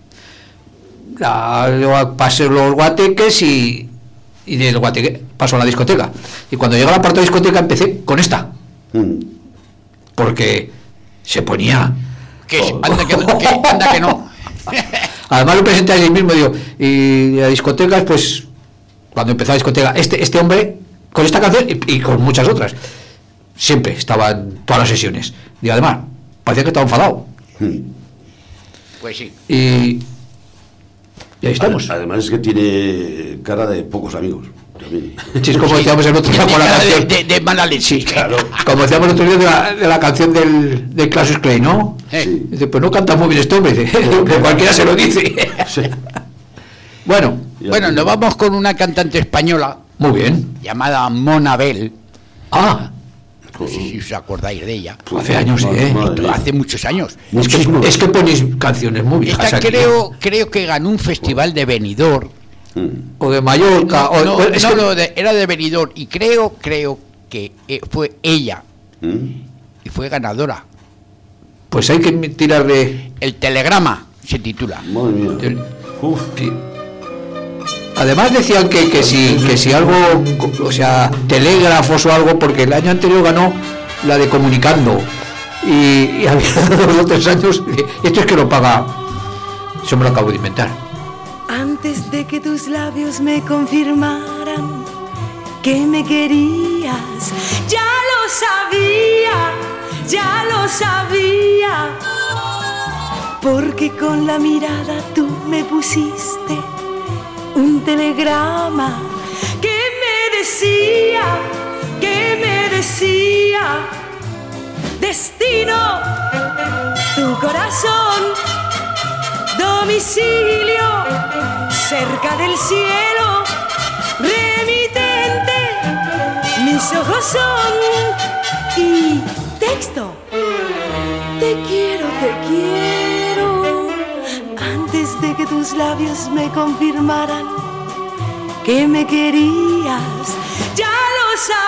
Luego pasé los guateques y del guateque paso a la discoteca. Y cuando llegó a la parte de discoteca empecé con esta. Porque se ponía... Anda que no. Además lo presenté allí mismo, digo, y a discotecas, pues, cuando empezó la discoteca, este hombre, con esta canción y con muchas otras, siempre estaba en todas las sesiones. Y además, parecía que estaba enfadado. Pues sí. Y ahí estamos. Además es que tiene cara de pocos amigos. Sí, es como decíamos el otro día con la canción de mala leche. Sí, claro. Como decíamos el otro día de la canción del Classic Clay, ¿no? Sí. Dice, pues no canta muy bien este hombre, dice, que cualquiera se lo dice. Sí. Bueno, nos vamos con una cantante española. Muy bien. Llamada Mona Bell. Ah. No sé si os acordáis de ella. Hace años, Hace muchos años. Es que ponéis canciones muy viejas. Esta creo que ganó un festival de Benidorm. O de Mallorca. Era de Benidorm. Y creo que fue ella. Y fue ganadora. Pues hay que tirarle... El telegrama se titula. Madre mía. Sí. Además decían que si algo, o sea, telégrafos o algo, porque el año anterior ganó la de Comunicando y había 2 o 3 años, esto es que lo paga, eso me lo acabo de inventar. Antes de que tus labios me confirmaran que me querías, ya lo sabía, porque con la mirada tú me pusiste un telegrama que me decía, destino, tu corazón, domicilio, cerca del cielo, remitente, mis ojos son, y texto, te quiero, antes de de que tus labios me confirmaran que me querías. Ya lo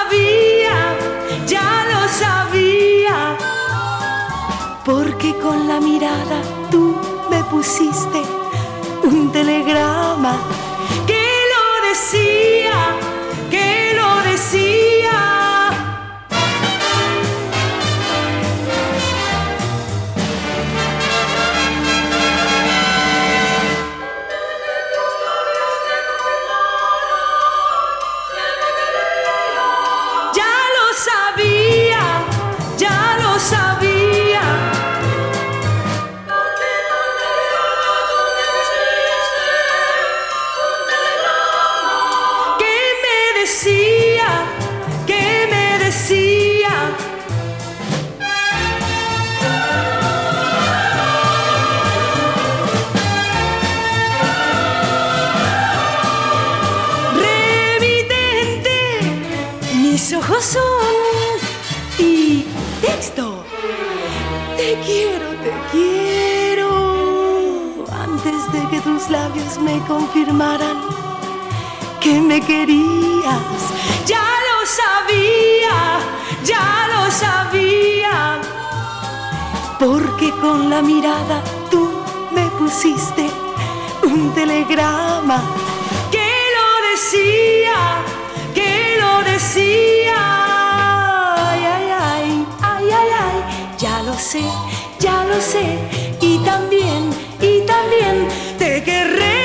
sabía, porque con la mirada tú me pusiste un telegrama que lo decía. Ya lo sabía. ¿Qué me decía? Revidente, mis ojos son y texto. Te quiero, antes de que tus labios me confirmaran que me querías. Ya lo sabía, porque con la mirada tú me pusiste un telegrama que lo decía. Ay, ya lo sé, y también te querré.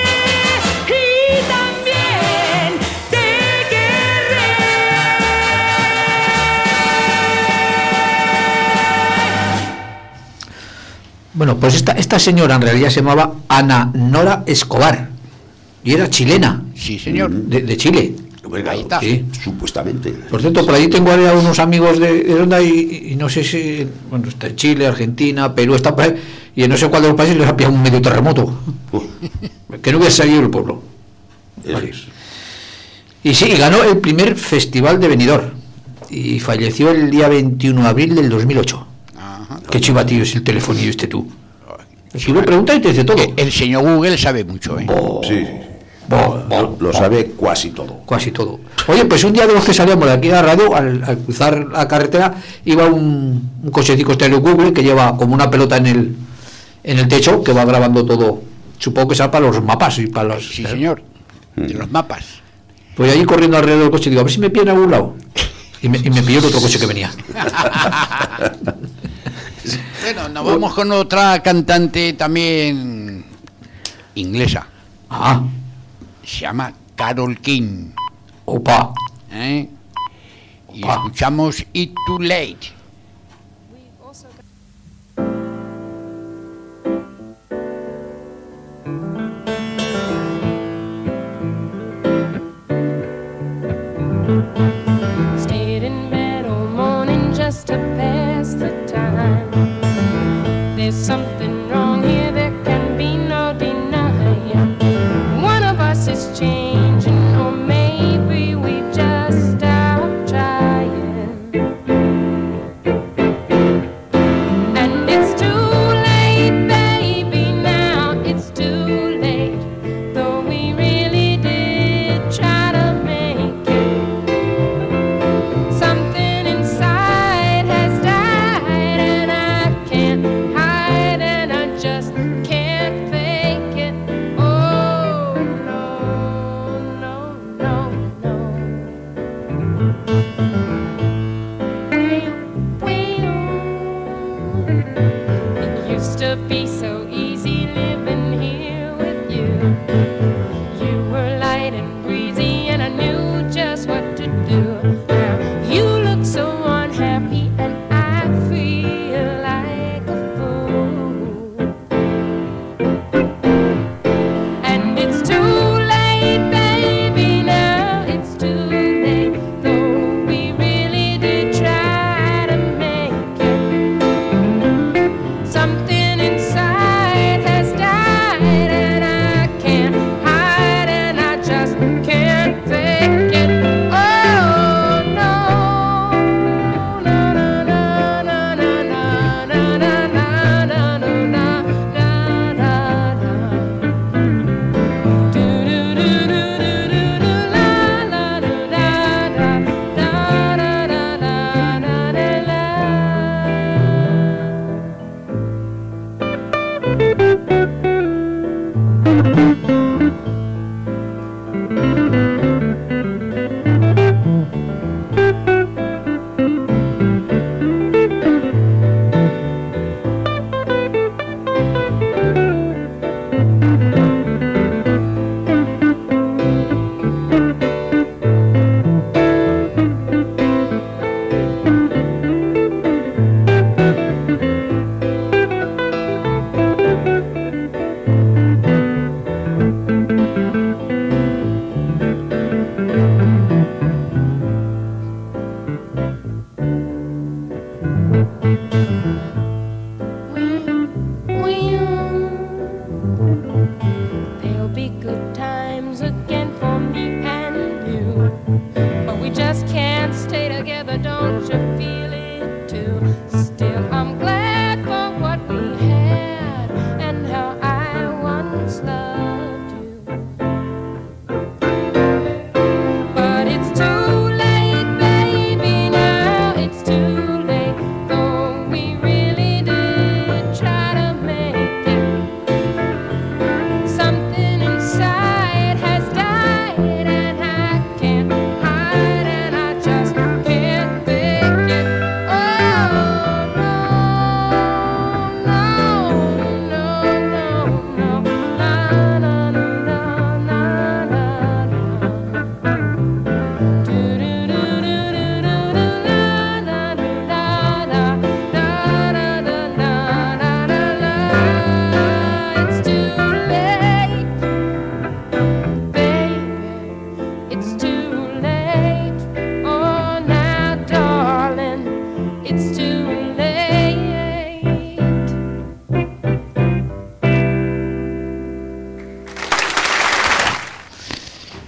Bueno, pues esta señora en realidad se llamaba Ana Nora Escobar y era chilena. Sí, señor. De Chile. Bueno, ahí está. Sí. Supuestamente. Por cierto, por allí tengo ahora unos amigos de onda y no sé si, bueno, está en Chile, Argentina, Perú, está por ahí, y no sé cuál de los países les ha pillado un medio terremoto. Que no hubiera salido el pueblo. Vale. Y sí, ganó el primer festival de Benidorm y falleció el día 21 de abril del 2008. Ajá. Qué chivatillo es el telefonillo tú. Si lo preguntas y te dice todo. El señor Google sabe mucho, ¿eh? Sí. Lo sabe casi todo. Casi todo. Oye, pues un día de los que salíamos de aquí a la radio, al cruzar la carretera, iba un cochecito estéreo Google que lleva como una pelota en el techo, que va grabando todo. Supongo que será para los mapas y para los... Sí, señor. De los mapas. Pues ahí corriendo alrededor del coche, digo, a ver si me pilla en algún lado. Y me pilló el otro coche que venía. Bueno, nos vamos con otra cantante también inglesa. Ah. Se llama Carole King. Opa. Y escuchamos It's Too Late. Stayed in bed all morning just to pass the time. There's something wrong here, there can be no denying. One of us is changing, or maybe we just stopped trying. And it's too late, baby, now it's too late. Though we really did try to make it. Something inside has died, and I can't hide, and I just can't fake it. Oh, no, no, no, no. It used to be so easy living here with you. You were light and breezy, and I knew just what to do. Now you look so unhappy, and I feel like a fool. And it's too late, baby, now it's too late. Though we really did try to make it. Something inside has died, and I can't hide.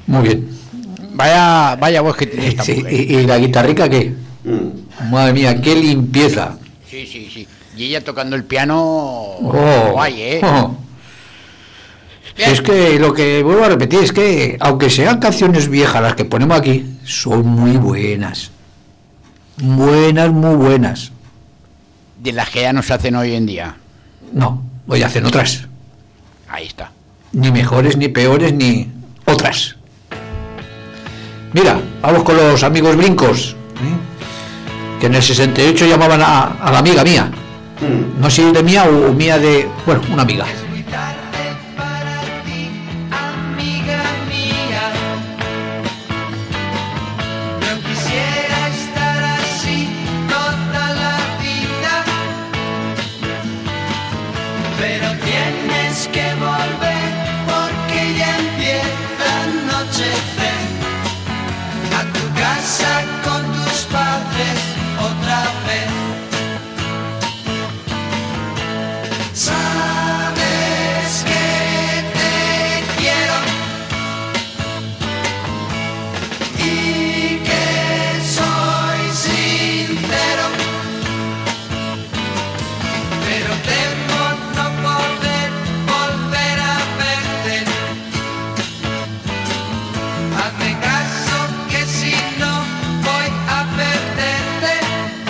Muy bien. Vaya voz que tiene esta Sí, mujer. ¿Y la guitarrica qué? Madre mía, qué limpieza. Sí. Y ella tocando el piano, guay, ¿eh? Si es que lo que vuelvo a repetir es que, aunque sean canciones viejas las que ponemos aquí, son muy buenas. Buenas, muy buenas. De las que ya nos hacen hoy en día. No, hoy hacen otras. Ahí está. Ni mejores, ni peores, ni otras. Mira, vamos con los amigos brincos, que en el 68 llamaban a la amiga mía. No sé si de mía o mía de... Bueno, una amiga. Amiga mía, yo quisiera estar así toda la vida, pero tienes que volver porque ya empieza a anochecer. A tu casa con tus padres otra vez. Sabes que te quiero y que soy sincero, pero temo no poder volver a verte. Hazme caso que si no voy a perderte.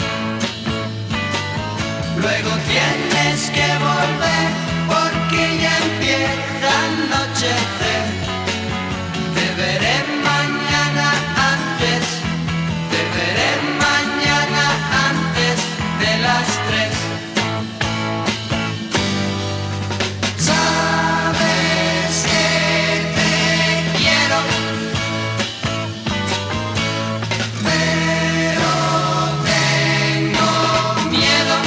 Luego tienes que volver porque ya empieza a anochecer. Te veré mañana antes, te veré mañana antes de las 3. Sabes que te quiero, pero tengo miedo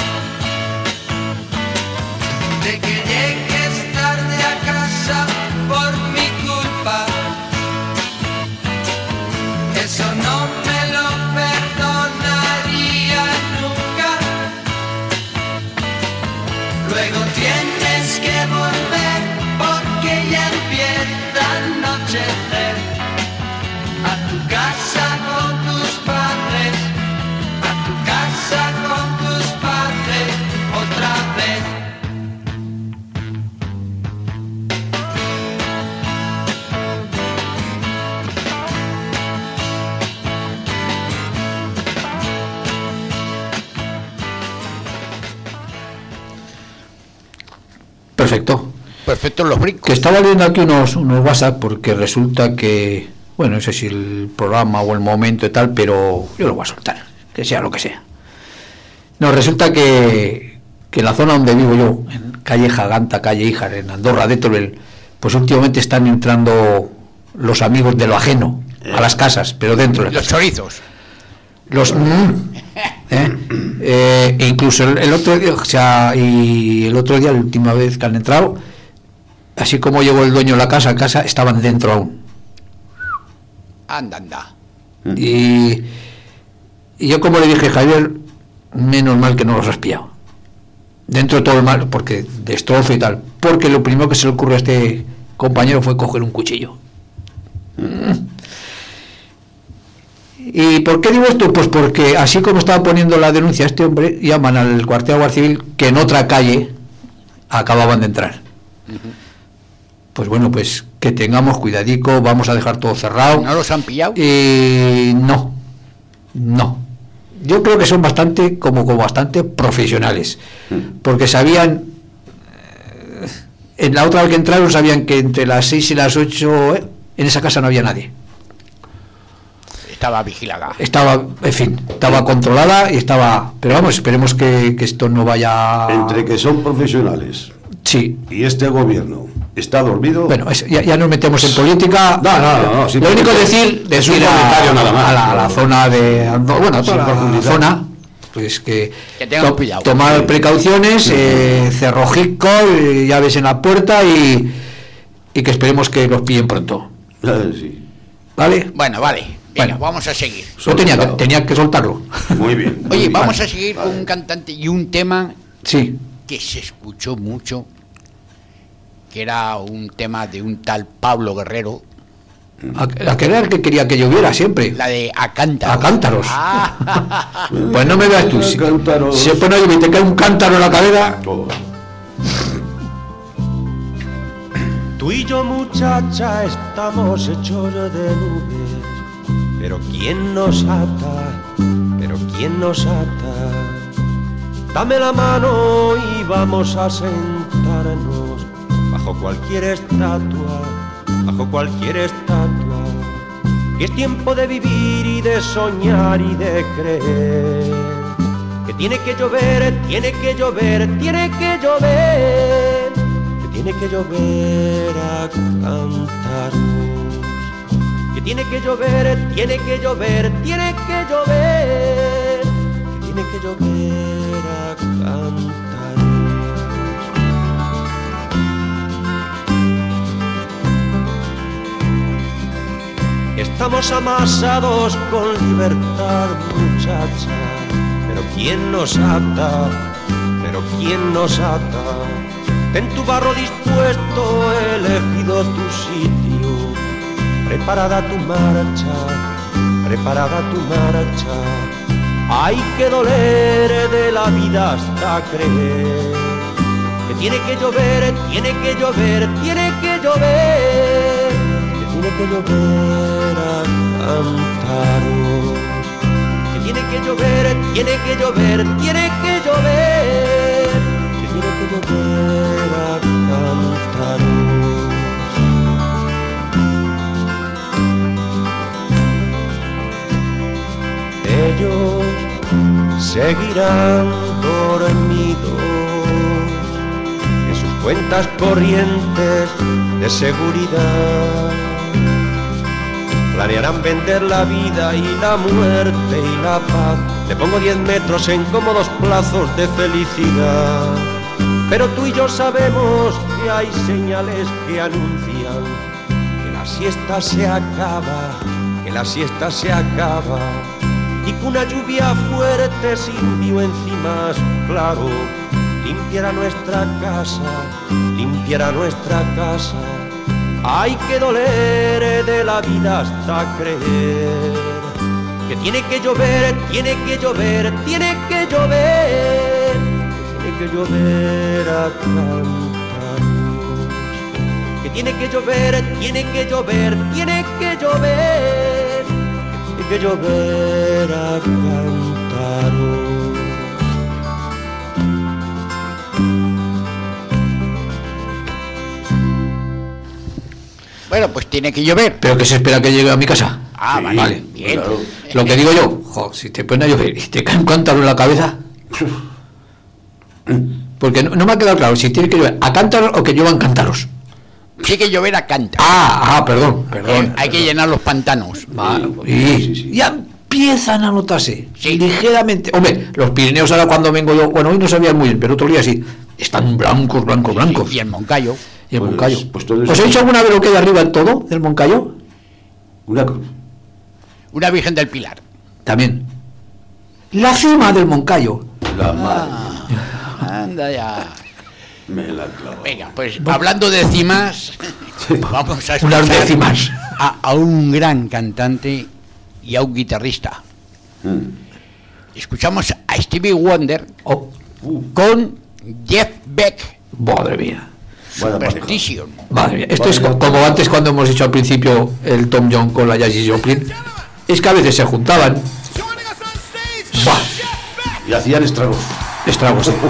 de que llegues tarde a casa por mi culpa. Eso no me lo perdonaría nunca. Luego tienes que volver porque ya empieza a anochecer. A tu casa con tus padres, a tu casa con tus padres otra vez. Perfecto los brincos. Que estaba leyendo aquí unos WhatsApp porque resulta que, bueno, no sé si el programa o el momento y tal, pero yo lo voy a soltar, que sea lo que sea. No, resulta que en la zona donde vivo yo, en calle Jaganta, calle Híjar, en Andorra de Teruel, pues últimamente están entrando los amigos de lo ajeno a las casas, pero dentro de las Los chorizos. E incluso el otro día, o sea, y el otro día, la última vez que han entrado, así como llegó el dueño de la casa, estaban dentro aún. Anda. Y yo, como le dije, Javier, menos mal que no los has pillado. Dentro de todo el mal, porque destrozo y tal. Porque lo primero que se le ocurrió a este compañero fue coger un cuchillo. ¿Y por qué digo esto? Pues porque así como estaba poniendo la denuncia este hombre, llaman al cuartel de Guardia Civil que en otra calle acababan de entrar. Pues bueno, pues que tengamos cuidadico, vamos a dejar todo cerrado. ¿No los han pillado? No. Yo creo que son bastante, como bastante profesionales, porque sabían, en la otra vez que entraron, sabían que entre las 6 y las 8 en esa casa no había nadie. Estaba vigilada. Estaba controlada y estaba... Pero vamos, esperemos que esto no vaya... Entre que son profesionales. Sí. Y este gobierno está dormido. Bueno, ya nos metemos en política. No, lo único decir es un comentario nada más. A la zona de Andorra, bueno, toda la zona, pues que tomar precauciones, cerrojico, llaves en la puerta y que esperemos que los pillen pronto. Sí. ¿Vale? Bueno, vale. Venga, vamos a seguir. Yo tenía que soltarlo. Muy bien. Oye, vamos a seguir con un cantante y un tema que se escuchó mucho, que era un tema de un tal Pablo Guerrero, Aquel era el que quería que lloviera siempre. La de a cántaros. A cántaros. Ah. Pues no me veas tú. Si se pone a llover y te cae un cántaro en la cabeza. Tú y yo, muchacha, estamos hechos de nubes, pero ¿quién nos ata? Pero ¿quién nos ata? Dame la mano y vamos a sentarnos bajo cualquier estatua, bajo cualquier estatua. Que es tiempo de vivir y de soñar y de creer. Que tiene que llover, tiene que llover, tiene que llover. Tiene que llover a cantaros. Que tiene que llover, tiene que llover, tiene que llover. Que tiene que llover a cantaros. Estamos amasados con libertad, muchacha. Pero ¿quién nos ata? Pero ¿quién nos ata? En tu barro dispuesto he elegido tu sitio. Preparada tu marcha, preparada tu marcha. Hay que doler de la vida hasta creer. Que tiene que llover, tiene que llover, tiene que llover. Que tiene que llover a cantaros. Que tiene que llover, tiene que llover, tiene que llover. Tiene que llover a cantaros. Ellos seguirán dormidos en sus cuentas corrientes de seguridad. Planearán vender la vida y la muerte y la paz. Le pongo 10 metros en cómodos plazos de felicidad. Pero tú y yo sabemos que hay señales que anuncian que la siesta se acaba, que la siesta se acaba. Y que una lluvia fuerte sin vivo encima, claro, limpiará nuestra casa, limpiará nuestra casa. Hay que doler de la vida hasta creer. Que tiene que llover, tiene que llover, tiene que llover. Tiene que llover a cantaros. Que tiene que llover, tiene que llover, tiene que llover. Tiene que llover a cantaros. Bueno, pues tiene que llover. ¿Pero que se espera que llegue a mi casa? Ah, Sí, vale, bien. Claro. Lo que digo yo, si te pone a llover y te cae un cántaro en la cabeza... Porque no me ha quedado claro si tiene que llover a cántaros o que lluevan cántaros. Tiene que llover a cántaros. Perdón. Hay que llenar los pantanos. Sí. Ya empiezan a notarse ligeramente. Hombre, los Pirineos ahora cuando vengo yo, bueno, hoy no sabían muy bien, pero otro día sí, están blancos. Y el Moncayo. Y el Moncayo. ¿Os he dicho alguna vez lo que hay arriba en todo del Moncayo? Una cruz. Una Virgen del Pilar. También. La cima del Moncayo. La madre. Anda ya. Me la clavo. Venga, pues hablando de cimas, vamos a Unas escuchar décimas. a un gran cantante y a un guitarrista. Escuchamos a Stevie Wonder con Jeff Beck. Madre mía. Superstition. Madre mía. Esto es como antes cuando hemos dicho al principio el Tom Jones con la Janis Joplin. Es que a veces se juntaban. Y hacían estragos. Estragos, sí.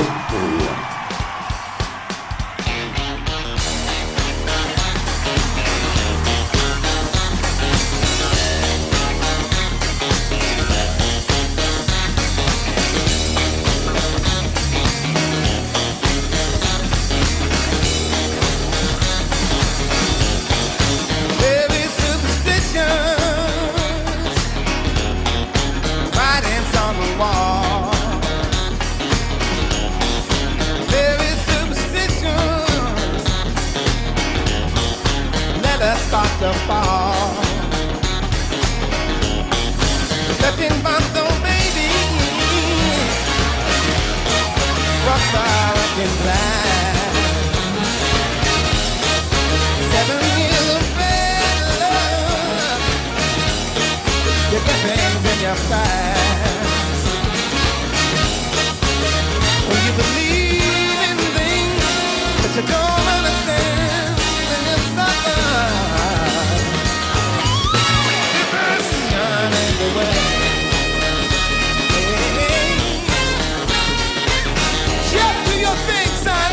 Seven years of bad love. stars. When you believe in things that you don't understand, then you suffer. Shining the way. Just do your thing, son.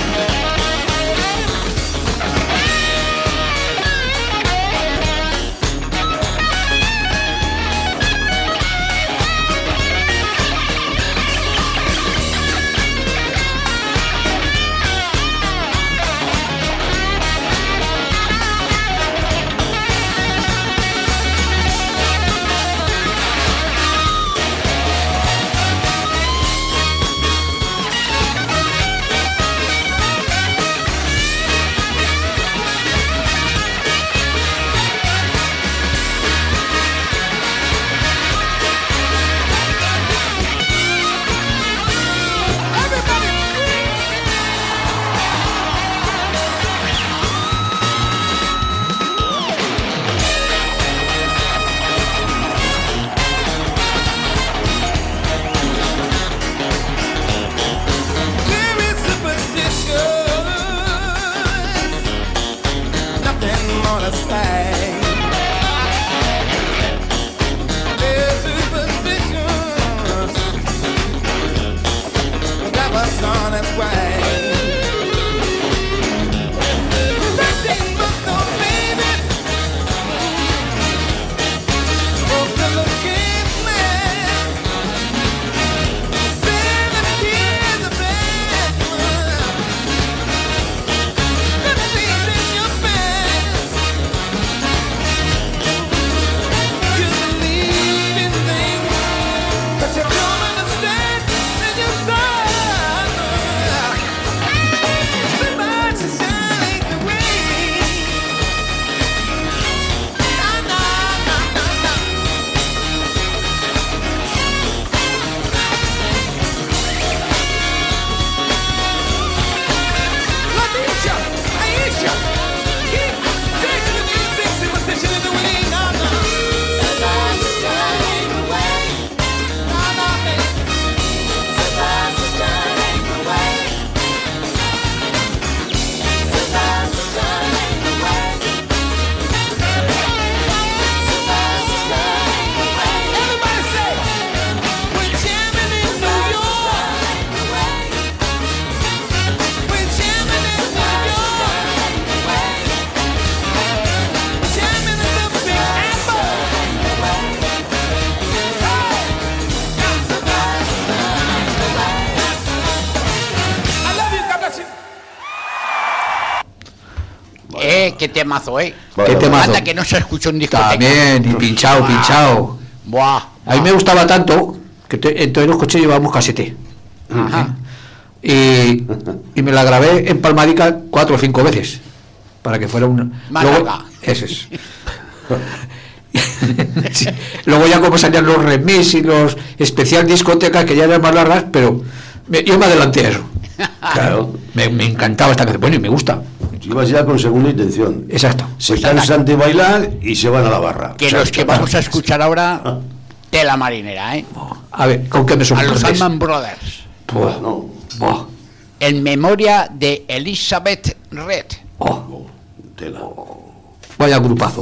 Qué temazo, ¿eh? Qué temazo. Anda que no se escuchó un discoteca. También, y pinchado. Buah. A mí me gustaba tanto que en todos los coches llevábamos casete. Ajá. Y me la grabé en Palmadica 4 o 5 veces para que fuera una. Málaga. Eso es. Sí. Luego ya como salían los remix y los especial discotecas que ya eran más largas, pero yo me adelanté a eso. Claro. Me encantaba esta canción. Bueno, y me gusta. Ibas ya con segunda intención. Exacto. Se cansan de bailar y se van a la barra. Que los que vamos a escuchar ahora, tela marinera, ¿eh? A ver, ¿con qué me A sorprendes? los Allman Brothers. Bueno, En memoria de Elizabeth Red. tela. Vaya grupazo.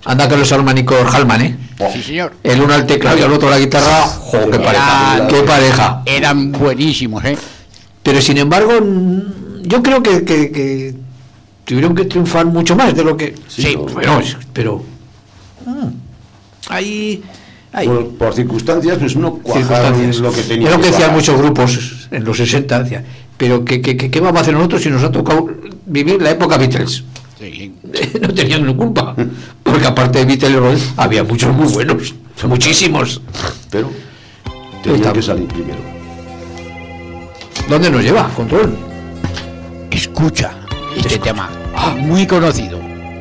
Anda que los armánicos Hallman, ¿eh? Sí, señor. El uno al teclado y el otro a la guitarra. ¡Jo, qué pareja! ¡Qué pareja! Eran buenísimos, ¿eh? Pero sin embargo, yo creo que tuvieron que triunfar mucho más de lo que... Sí, bueno, pero... ahí... Por circunstancias, pues no cuajaron lo que tenía. Es lo que decían muchos grupos en los 60, decía, pero ¿qué vamos a hacer nosotros si nos ha tocado vivir la época Beatles? Sí. No tenían ni culpa, porque aparte de Beatles había muchos muy buenos, muchísimos. Pero tenía que salir primero. ¿Dónde nos lleva, Control? Escucha este tema, muy conocido.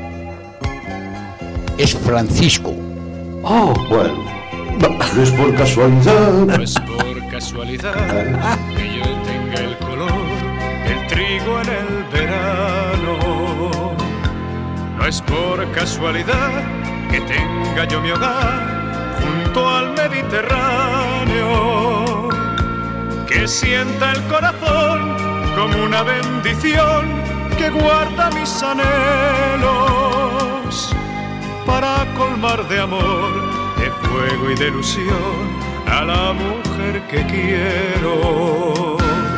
Es Francisco. Oh, bueno, no es por casualidad. No es por casualidad que yo tenga el color del trigo en el verano. No es por casualidad que tenga yo mi hogar junto al Mediterráneo. Que sienta el corazón como una bendición que guarda mis anhelos para colmar de amor, de fuego y de ilusión a la mujer que quiero.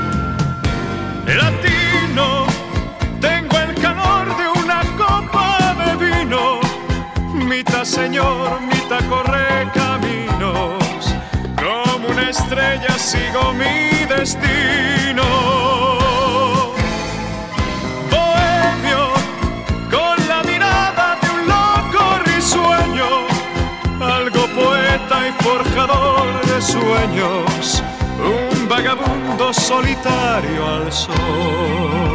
Latino, tengo el calor de una copa de vino, mitad señor, mitad corre caminos, como una estrella sigo mi destino. Bohemio, con la mirada de un loco risueño, algo poeta y forjador de sueños, un vagabundo solitario al sol.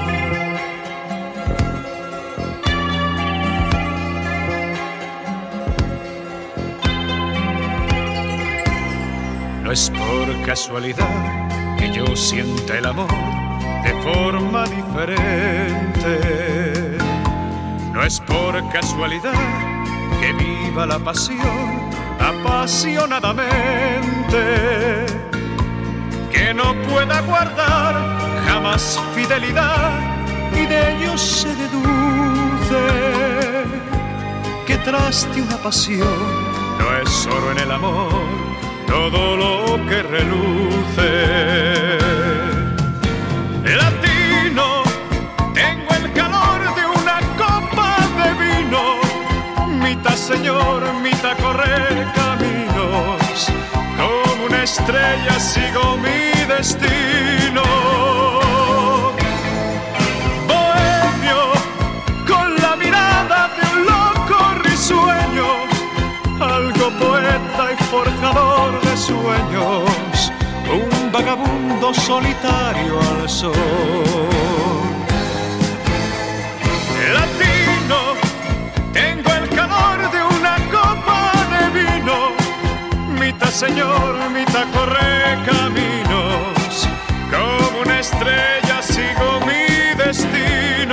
No es por casualidad que yo sienta el amor de forma diferente. No es por casualidad que viva la pasión apasionadamente, que no pueda guardar jamás fidelidad y de ello se deduce que tras de una pasión no es oro en el amor todo lo que reluce. Latino, tengo el calor de una copa de vino, mitad señor, mitad correr caminos, como una estrella sigo mi destino. Bohemio, con la mirada de un loco risueño, algo poeta y forjador de sueños, un vagabundo solitario al sol. Latino, tengo el calor de una copa de vino, mitad señor, mitad corre caminos, como una estrella sigo mi destino.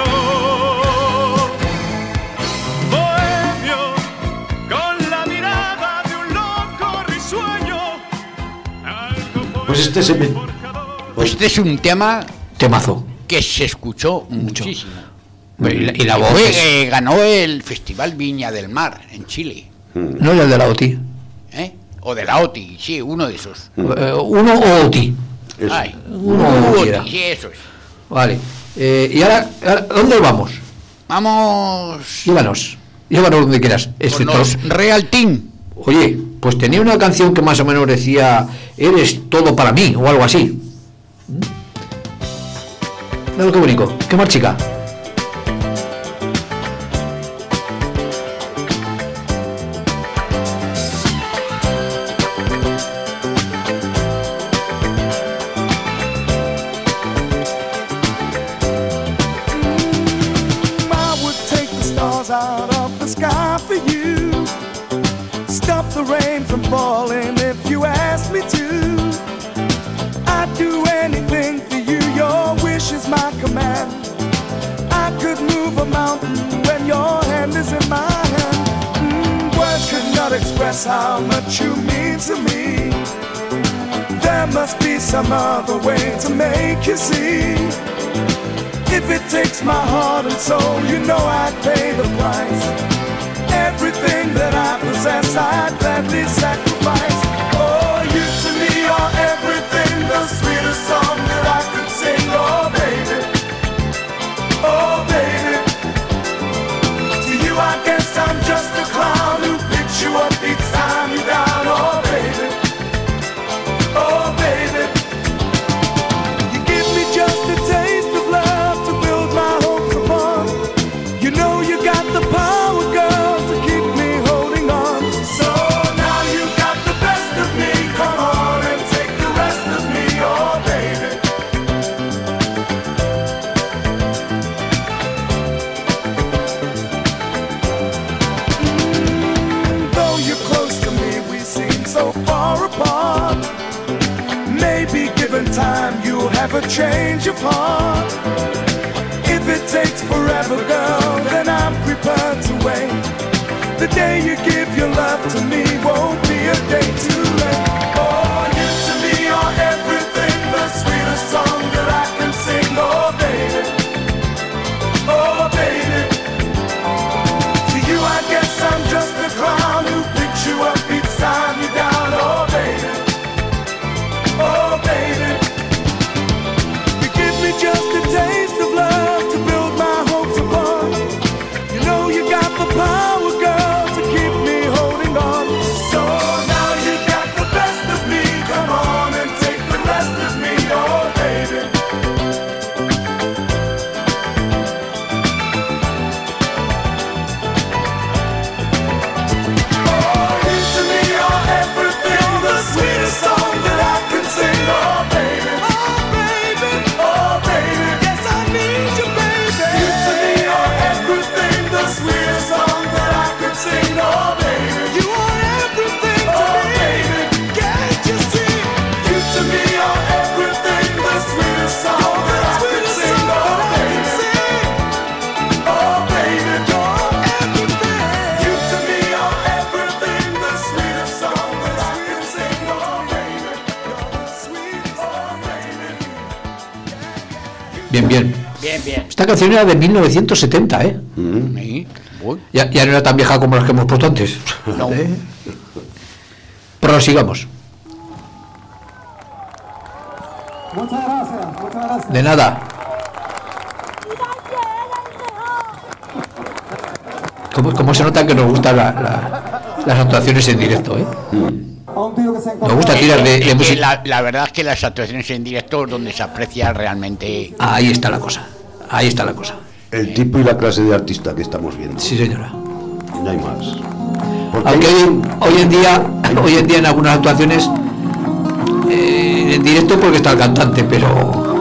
Bohemio, con la mirada de un loco risueño, algo Pues este es un tema temazo que se escuchó muchísimo. Y la voz ganó el Festival Viña del Mar en Chile. no era el de la OTI. O de la OTI, sí, uno de esos. Uno o OTI. Ay, Uno o OTI era. sí, eso es. Vale. Y ahora, ¿dónde vamos? Vamos. Llévanos donde quieras. Con los Real Team. Oye, pues tenía una canción que más o menos decía "Eres todo para mí" o algo así. Mira qué bonito, qué más chica. Out of the sky for you, stop the rain from falling if you ask me to. I'd do anything for you, your wish is my command. I could move a mountain when your hand is in my hand. Words could not express how much you mean to me. There must be some other way to make you see. If it takes my heart and soul, you know I'd pay the price. Every gladly sacrifice. Oh, you to me are everything, the sweetest song that I could sing. Oh, baby, oh, baby. To you I guess I'm just a clown who picks you up each time you're down. Oh, baby, oh, baby. You give me just a taste of love to build my hopes upon. You know you got the power, girl, to keep me holding on. So now you got the best of me. Come on and take the rest of me, oh baby. Though you're close to me, we seem so far apart. Maybe given time, you'll have a change of heart. If it takes forever, girl, then I'm prepared to wait. The day you give your love to me won't be a day too late. Oh, you to me are everything, the sweetest song that I can sing. Oh, baby, oh, baby. To you I guess I'm just a clown who picks you up each time you're down. Oh, baby, oh, baby. You give me just a taste of love to build my hopes upon. You know you got the power, girl, to keep me holding on. So now you got the best of me. Come on and take the rest of me, oh baby. Oh, you to me are everything, the sweetest song that I can sing, oh baby. Oh baby, oh baby, yes I need you, baby. You to me are everything, the sweetest song that I could sing, oh baby. You are everything to me, baby. Can't you see? You to me are everything, the sweetest song that I could sing, oh baby. Oh baby, you're everything. You to me are everything, the sweetest song that I could sing, oh baby. You're the sweetest, oh baby. Bien, bien. Bien, bien. Esta canción era de 1970, ¿eh? Sí. Uy. Ya no era tan vieja como las que hemos puesto antes. No. Prosigamos. Muchas gracias, muchas gracias. De nada. ¿Cómo se nota que nos gustan las actuaciones en directo, eh? A un tío que se Nos gusta tirar de Es que música. la verdad es que las actuaciones en directo es donde se aprecia realmente. Ahí está la cosa. Ahí está la cosa. El tipo y la clase de artista que estamos viendo. Sí, señora. Y no hay más. Porque Aunque hoy en día en algunas actuaciones en directo porque está el cantante, pero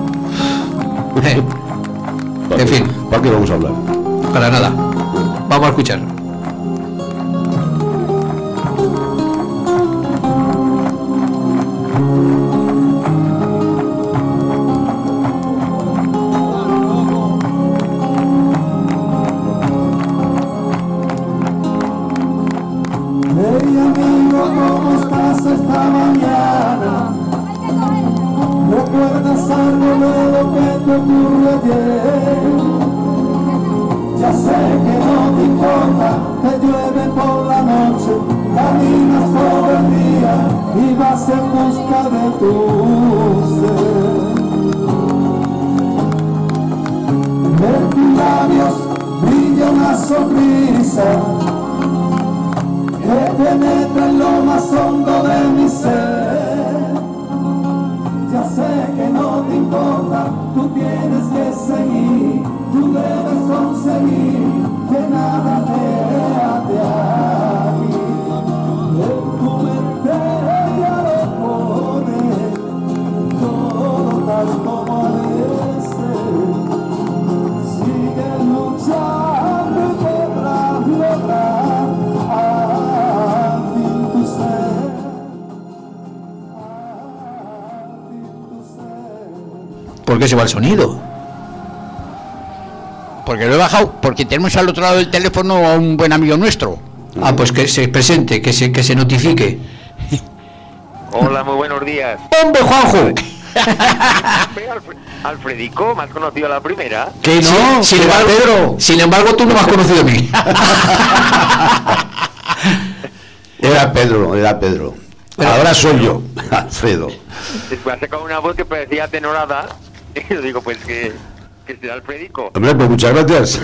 en fin, ¿para qué vamos a hablar? para nada. Vamos a escuchar. Hey amigo, ¿cómo estás esta mañana? ¿Recuerdas algo de lo que te ocurrió ayer? Ya sé que no te importa, te llueve por la noche, caminas todo el día y vas en busca de tu ser. En tus labios brilla una sonrisa que penetra en lo más hondo de mi ser. Ya sé que no te importa, tú tienes que seguir, tú debes conseguir que nada te ate a mí. En tu mente ya lo pones, todo tal como debe ser. Sigue luchando y podrás lograr al fin tu ser. ¿Por qué se va el sonido? Porque lo he bajado, porque tenemos al otro lado del teléfono a un buen amigo nuestro. Ah, pues que se presente, que se notifique. Hola, muy buenos días. ¡Hombre, Juanjo! Alfredico, ¿me has conocido a la primera? Que no, sin embargo, tú no me has conocido a mí. Era Pedro. Ahora soy yo, Alfredo. Después ha sacado una voz que parecía tenorada. Y yo digo, pues que será Alfredico. Hombre, pues muchas gracias.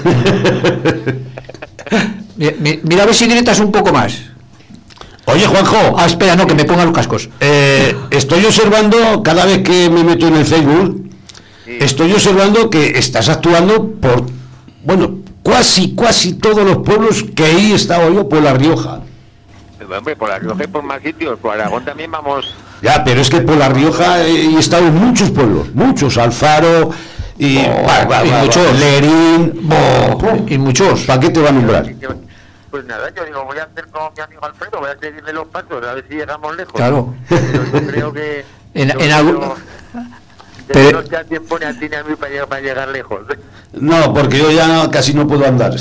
Mira a ver si gritas un poco más. Oye, Juanjo. Espera, no, que me ponga los cascos. Estoy observando, cada vez que me meto en el Facebook, estoy observando que estás actuando por, bueno, casi todos los pueblos que ahí he estado yo, por La Rioja. Hombre, por La Rioja y por más sitios. Por Aragón también vamos. Ya, pero es que por La Rioja he estado en muchos pueblos, muchos, Alfaro y muchos, Lerín, y muchos. ¿Para qué te va a nombrar? Pues nada, yo digo, voy a hacer como mi amigo Alfredo, voy a seguirle los pasos, a ver si llegamos lejos. Claro. Pero yo creo que... en algún... Pero no te da tiempo ni a ti ni a mí para llegar lejos. No, porque yo ya casi no puedo andar.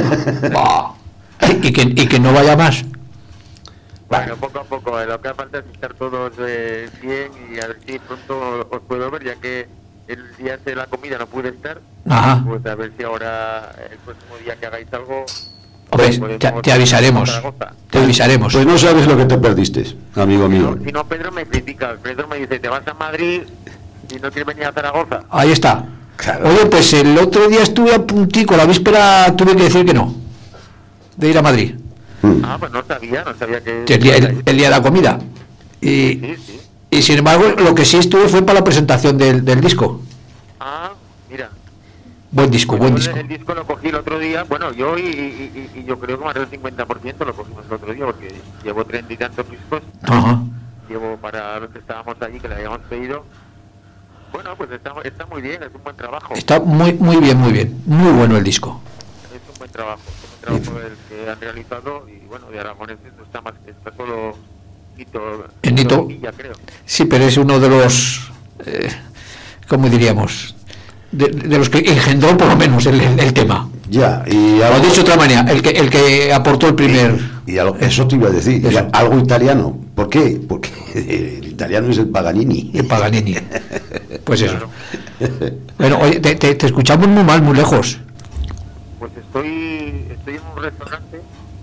y que no vaya más. Bueno, poco a poco, lo que hace falta es estar todos bien y a ver si pronto os puedo ver, ya que el día de la comida no pude estar. Ajá. Pues a ver si ahora, el próximo día que hagáis algo... Hombre, te avisaremos. Te avisaremos. Pues no sabes lo que te perdiste, amigo mío. Si no, Pedro me critica. Pedro me dice, te vas a Madrid y no quieres venir a Zaragoza. Ahí está. Claro. Oye, pues el otro día estuve a puntico, la víspera tuve que decir que no, de ir a Madrid. Ah, pues no sabía que... El día de la comida. Y sin embargo, lo que sí estuve fue para la presentación del disco. Ah, mira. Buen disco. El disco lo cogí el otro día, bueno, yo y yo creo que más del 50% lo cogimos el otro día, porque llevo 30 y tantos discos. Ajá. Llevo para los que estábamos allí, que le habíamos pedido. Bueno, pues está muy bien, es un buen trabajo. Está muy bien. Muy bueno el disco. Es un buen trabajo el que han realizado, y bueno, de Aragoneses está solo Nito. Villa, creo. Sí, pero es uno de los, ¿cómo diríamos? De los que engendró por lo menos el tema. Ya, y algo, dicho de otra manera, el que aportó el primer... eso te iba a decir, algo italiano. ¿Por qué? Porque el italiano es el Paganini. El Paganini. Pues eso. Bueno, oye, te escuchamos muy mal, muy lejos. Pues estoy en un restaurante.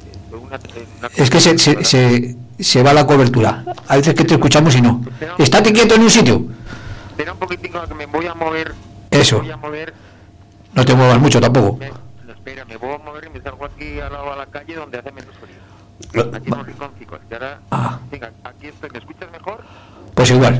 Es que se va la cobertura. A veces que te escuchamos y no. Estate quieto en un sitio. Espera un poquitín, que me voy a mover. Eso. No te muevas mucho tampoco. Espera, me voy a mover y me salgo aquí al lado a la calle donde hace menos frío. Aquí en un rinconcito. Venga, aquí estoy. ¿Me escuchas mejor? Pues igual.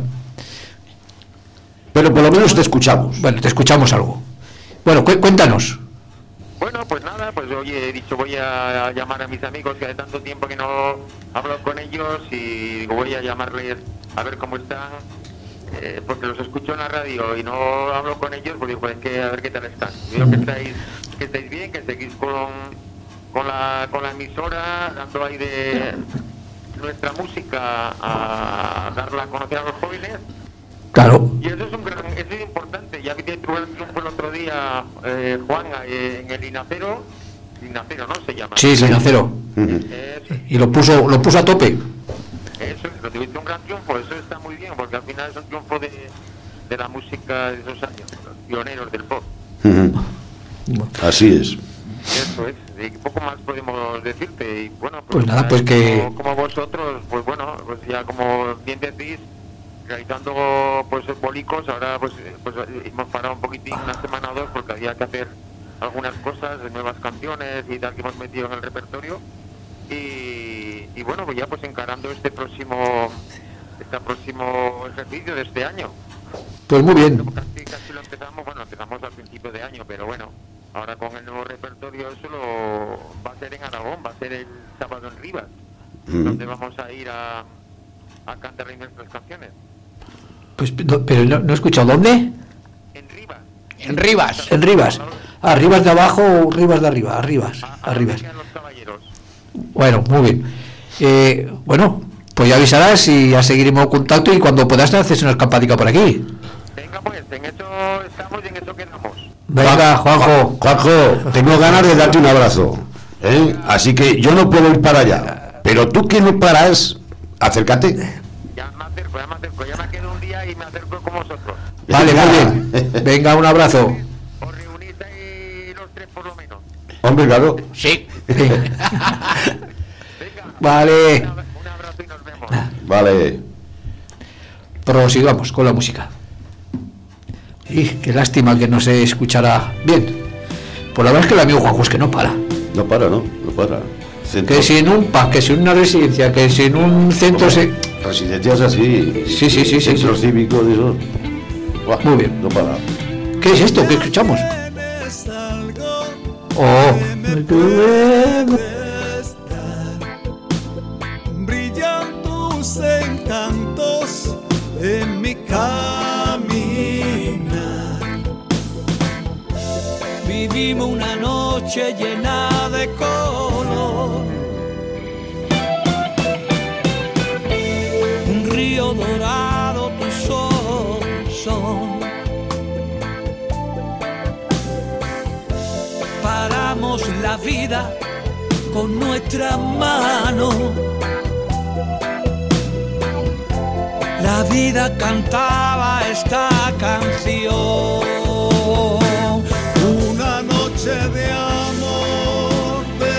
Pero por lo menos te escuchamos. Bueno, te escuchamos algo. Bueno, cuéntanos. Bueno, pues nada, pues hoy he dicho voy a llamar a mis amigos, que hace tanto tiempo que no hablo con ellos, y digo, voy a llamarles a ver cómo están, porque los escucho en la radio y no hablo con ellos, pues digo, que a ver qué tal están. Veo que estáis bien, que seguís con la emisora, dando ahí de nuestra música a darla a conocer a los jóvenes. Claro. Y eso es importante. Ya que tuvo el triunfo el otro día, Juan, en el Linacero, ¿no? Se llama. Sí, Linacero. Y lo puso a tope. Eso, lo tuviste un gran triunfo, eso está muy bien, porque al final es un triunfo de la música de esos años, los pioneros del pop. Así es. Eso es, y poco más podemos decirte. Y bueno, pues nada, pues que... Como vosotros, pues bueno, pues ya como bien decís, realizando pues bolicos, ahora pues hemos parado un poquitín, una semana o dos, porque había que hacer algunas cosas, nuevas canciones y tal que hemos metido en el repertorio, y bueno, pues ya pues encarando este próximo ejercicio de este año. Pues muy bien. Casi lo empezamos al principio de año, pero bueno, ahora con el nuevo repertorio eso va a ser en Aragón, va a ser el sábado en Rivas, donde vamos a ir a cantar nuestras canciones. Pues, pero no he escuchado. ¿Dónde? En Rivas. En Rivas. Rivas de abajo o Rivas de arriba. Rivas. Bueno, muy bien. Bueno, pues ya avisarás y ya seguiremos en contacto, y cuando puedas te haces una escapadita por aquí. Venga, pues, en eso estamos y en eso quedamos. Venga, Juanjo, tengo ganas de darte un abrazo, así que yo no puedo ir para allá, pero tú que no paras, acércate. Ya me acerco, ya me quedo un día y me acerco con vosotros. Vale, muy bien. Venga, un abrazo. Os reunís ahí los tres por lo menos. Hombre, claro. Sí. Venga. Vale. Vale. Prosigamos con la música. Y qué lástima que no se escuchará bien. Pues la verdad es que el amigo Juanjo es que no para. No para. Que si en un PAC, que si en una residencia, que si en un centro... Residencias así. Sí. Centros cívicos y eso. Buah, muy bien. No para. ¿Qué es esto? ¿Qué escuchamos? Oh. Brillan tus encantos en mi caminar. Vivimos una noche llena de color. Un río dorado, tus ojos son. Paramos la vida con nuestras manos. La vida cantaba esta canción. Una noche de amor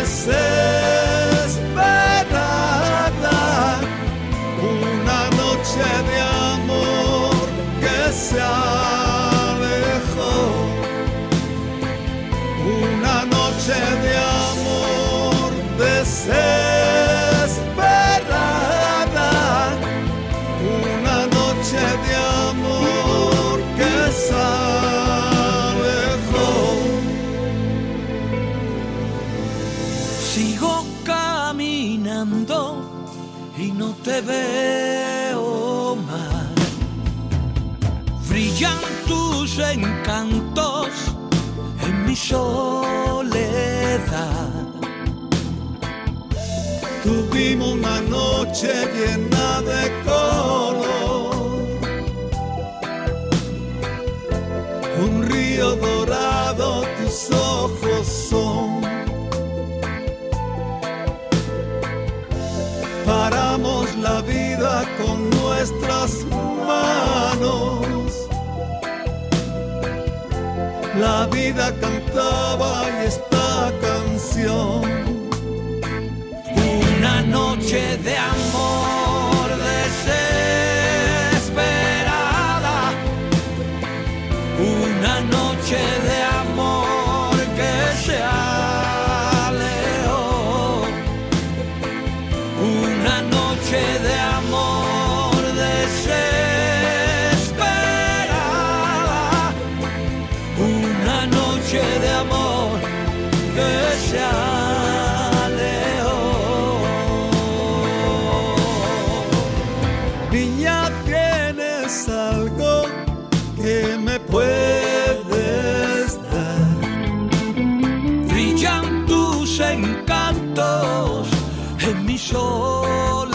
desesperada. Una noche de amor que se alejó. Una noche de amor desesperada. Una noche de amor que se alejó. Sigo caminando y no te veo más. Brillan tus encantos en mi soledad. Tuvimos una noche llena de color. Un río dorado, tus ojos son. Paramos la vida con nuestras manos. La vida cantaba y esta canción. Una noche de amor desesperada. Una noche de amor que se alejó. Una noche de amor desesperada. Una noche de amor que se alejó. Niña, tienes algo que me puedes dar. Brillan tus encantos en mi soledad.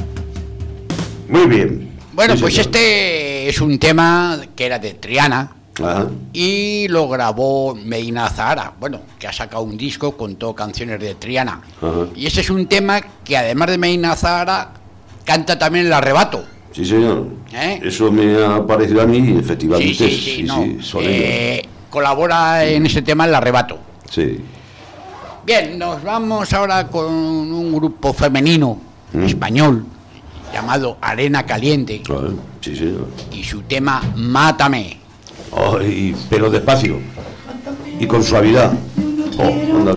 Muy bien. Bueno, Sí, pues señor. este es un tema que era de Triana, Ajá. Y lo grabó Medina Zahara, bueno, que ha sacado un disco con todo canciones de Triana. Ajá. Y ese es un tema que además de Medina Zahara canta también El Arrebato. Sí, señor. ¿Eh? Eso me ha parecido a mí, efectivamente. Sí, no. son ellos. Colabora en ese tema El Arrebato. Sí. Bien, nos vamos ahora con un grupo femenino español llamado Arena Caliente. Sí, señor. Y su tema Mátame. Ay, pero despacio. Y con suavidad. Anda.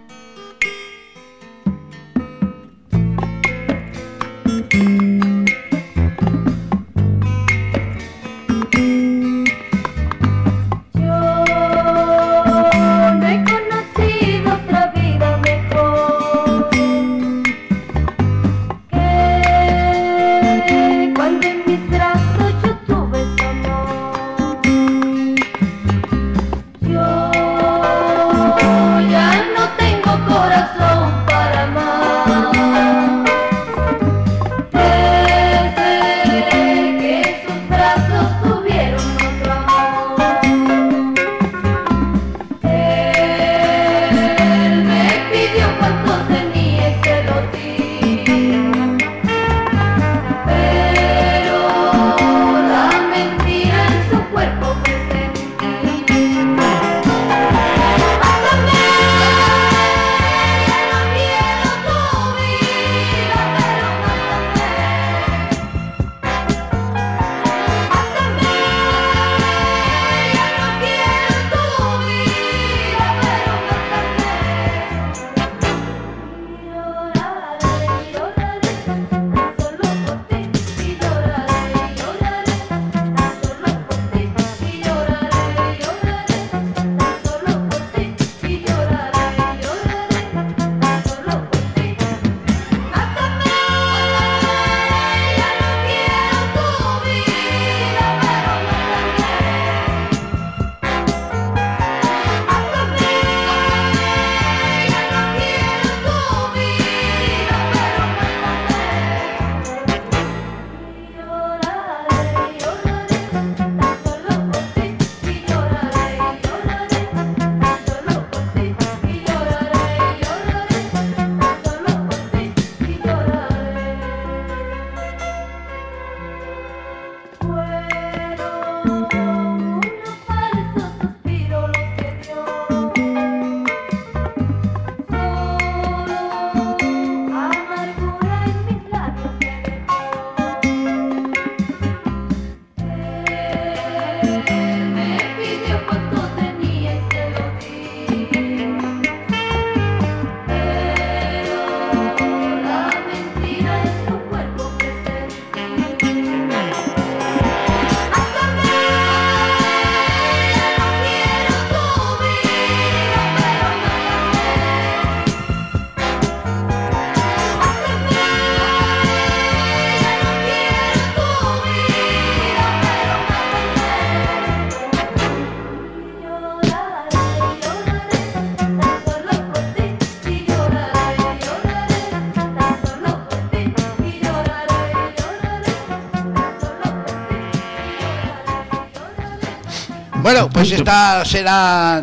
Bueno, pues esta será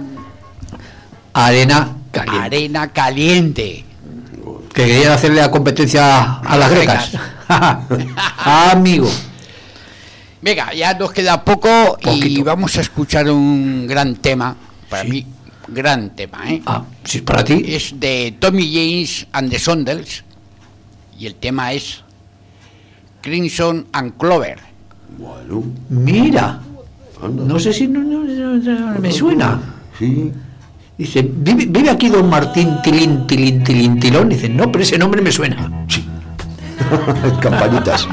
Arena Caliente. Arena Caliente. Que querían hacerle la competencia a las grecas. Amigo. Venga, ya nos queda poco y vamos a escuchar un gran tema. Para mí, gran tema, ¿eh? Si es para ti. Es de Tommy James and the Shondells. Y el tema es Crimson and Clover. Bueno. Mira. No sé si no me suena. Sí. Dice, ¿vive aquí don Martín Tilín, Tilón? Dice, no, pero ese nombre me suena. Sí. Campañitas.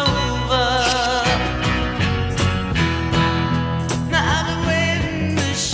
Now the wind is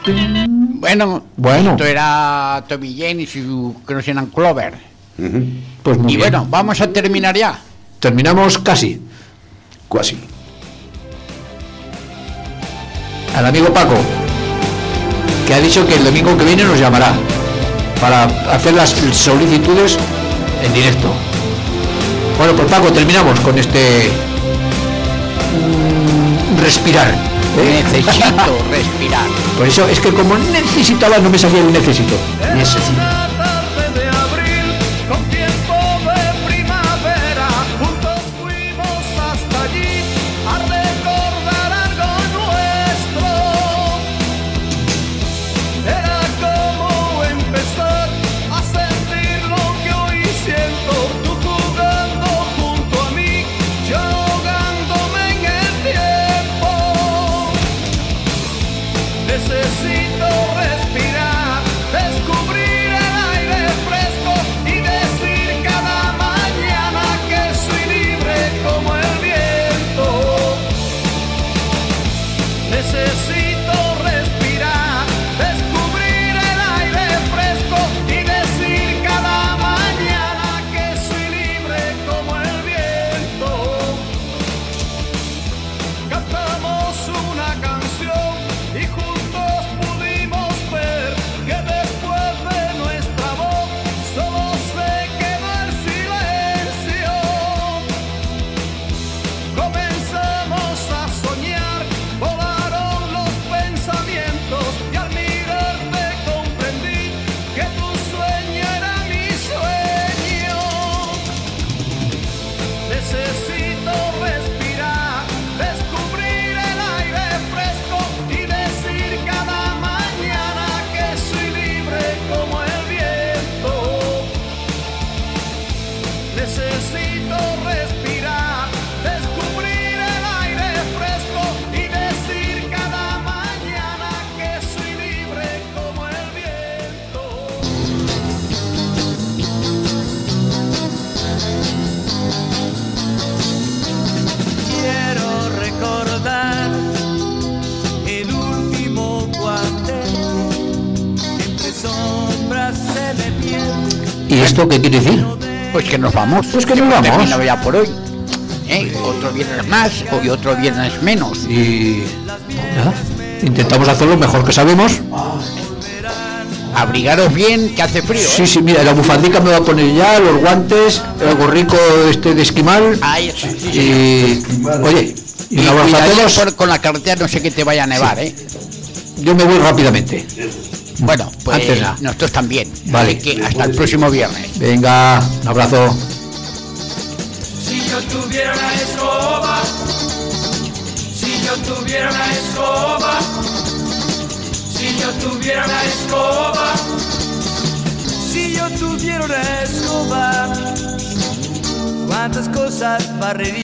Bueno, esto era Tommy Jane y su Crossing and Clover. Pues muy y bien. bueno, vamos a terminar ya. Terminamos casi. Casi. Al amigo Paco, que ha dicho que el domingo que viene nos llamará para hacer las solicitudes en directo. Bueno, pues Paco, terminamos con este respirar. Necesito respirar. Por eso es que como necesitaba no me salía el necesito. Necesito. Con tiempo de primavera, juntos fuimos hasta allí a recordar algo nuestro. Era como empezar a sentir lo que hoy siento, tú jugando junto a mí, yo ahogándome en el tiempo. Necesito respirar, descubrir el aire fresco y decir cada mañana que soy libre como el viento. Necesito respirar, descubrir el aire fresco y decir cada mañana que soy libre como el viento. Cantamos una canción y juntos pudimos ver que después de nuestra voz solo se quedó el silencio. Comenzamos a soñar, volaron los pensamientos y al mirarte comprendí que tu sueño era mi sueño. Necesito respirar, descubrir el aire fresco y decir cada mañana que soy libre como el viento. Necesito respirar, descubrir el aire fresco y decir cada mañana que soy libre como el viento. Quiero recordar el último cuarteto entre sombras se me pierde. ¿Y esto qué quiere decir? Pues que nos vamos. Pues que nos hemos vamos. terminado ya por hoy. Otro viernes más y otro viernes menos. Y nada, intentamos hacer lo mejor que sabemos. Abrigaros bien, que hace frío. Sí, sí, mira, la bufandica me va a poner ya, los guantes, el gorrico este de esquimal. Ay, sí, sí, y oye, y un y abrazo a cuidadito todos. con la carretera, no sé que te vaya a nevar, Yo me voy rápidamente. Bueno, pues Antes nada. nosotros también. Vale. Así que hasta el próximo viernes. Venga, un abrazo. Si yo tuviera una escoba, si yo tuviera una escoba, si yo tuviera una escoba, si yo tuviera una escoba, cuántas cosas barrería.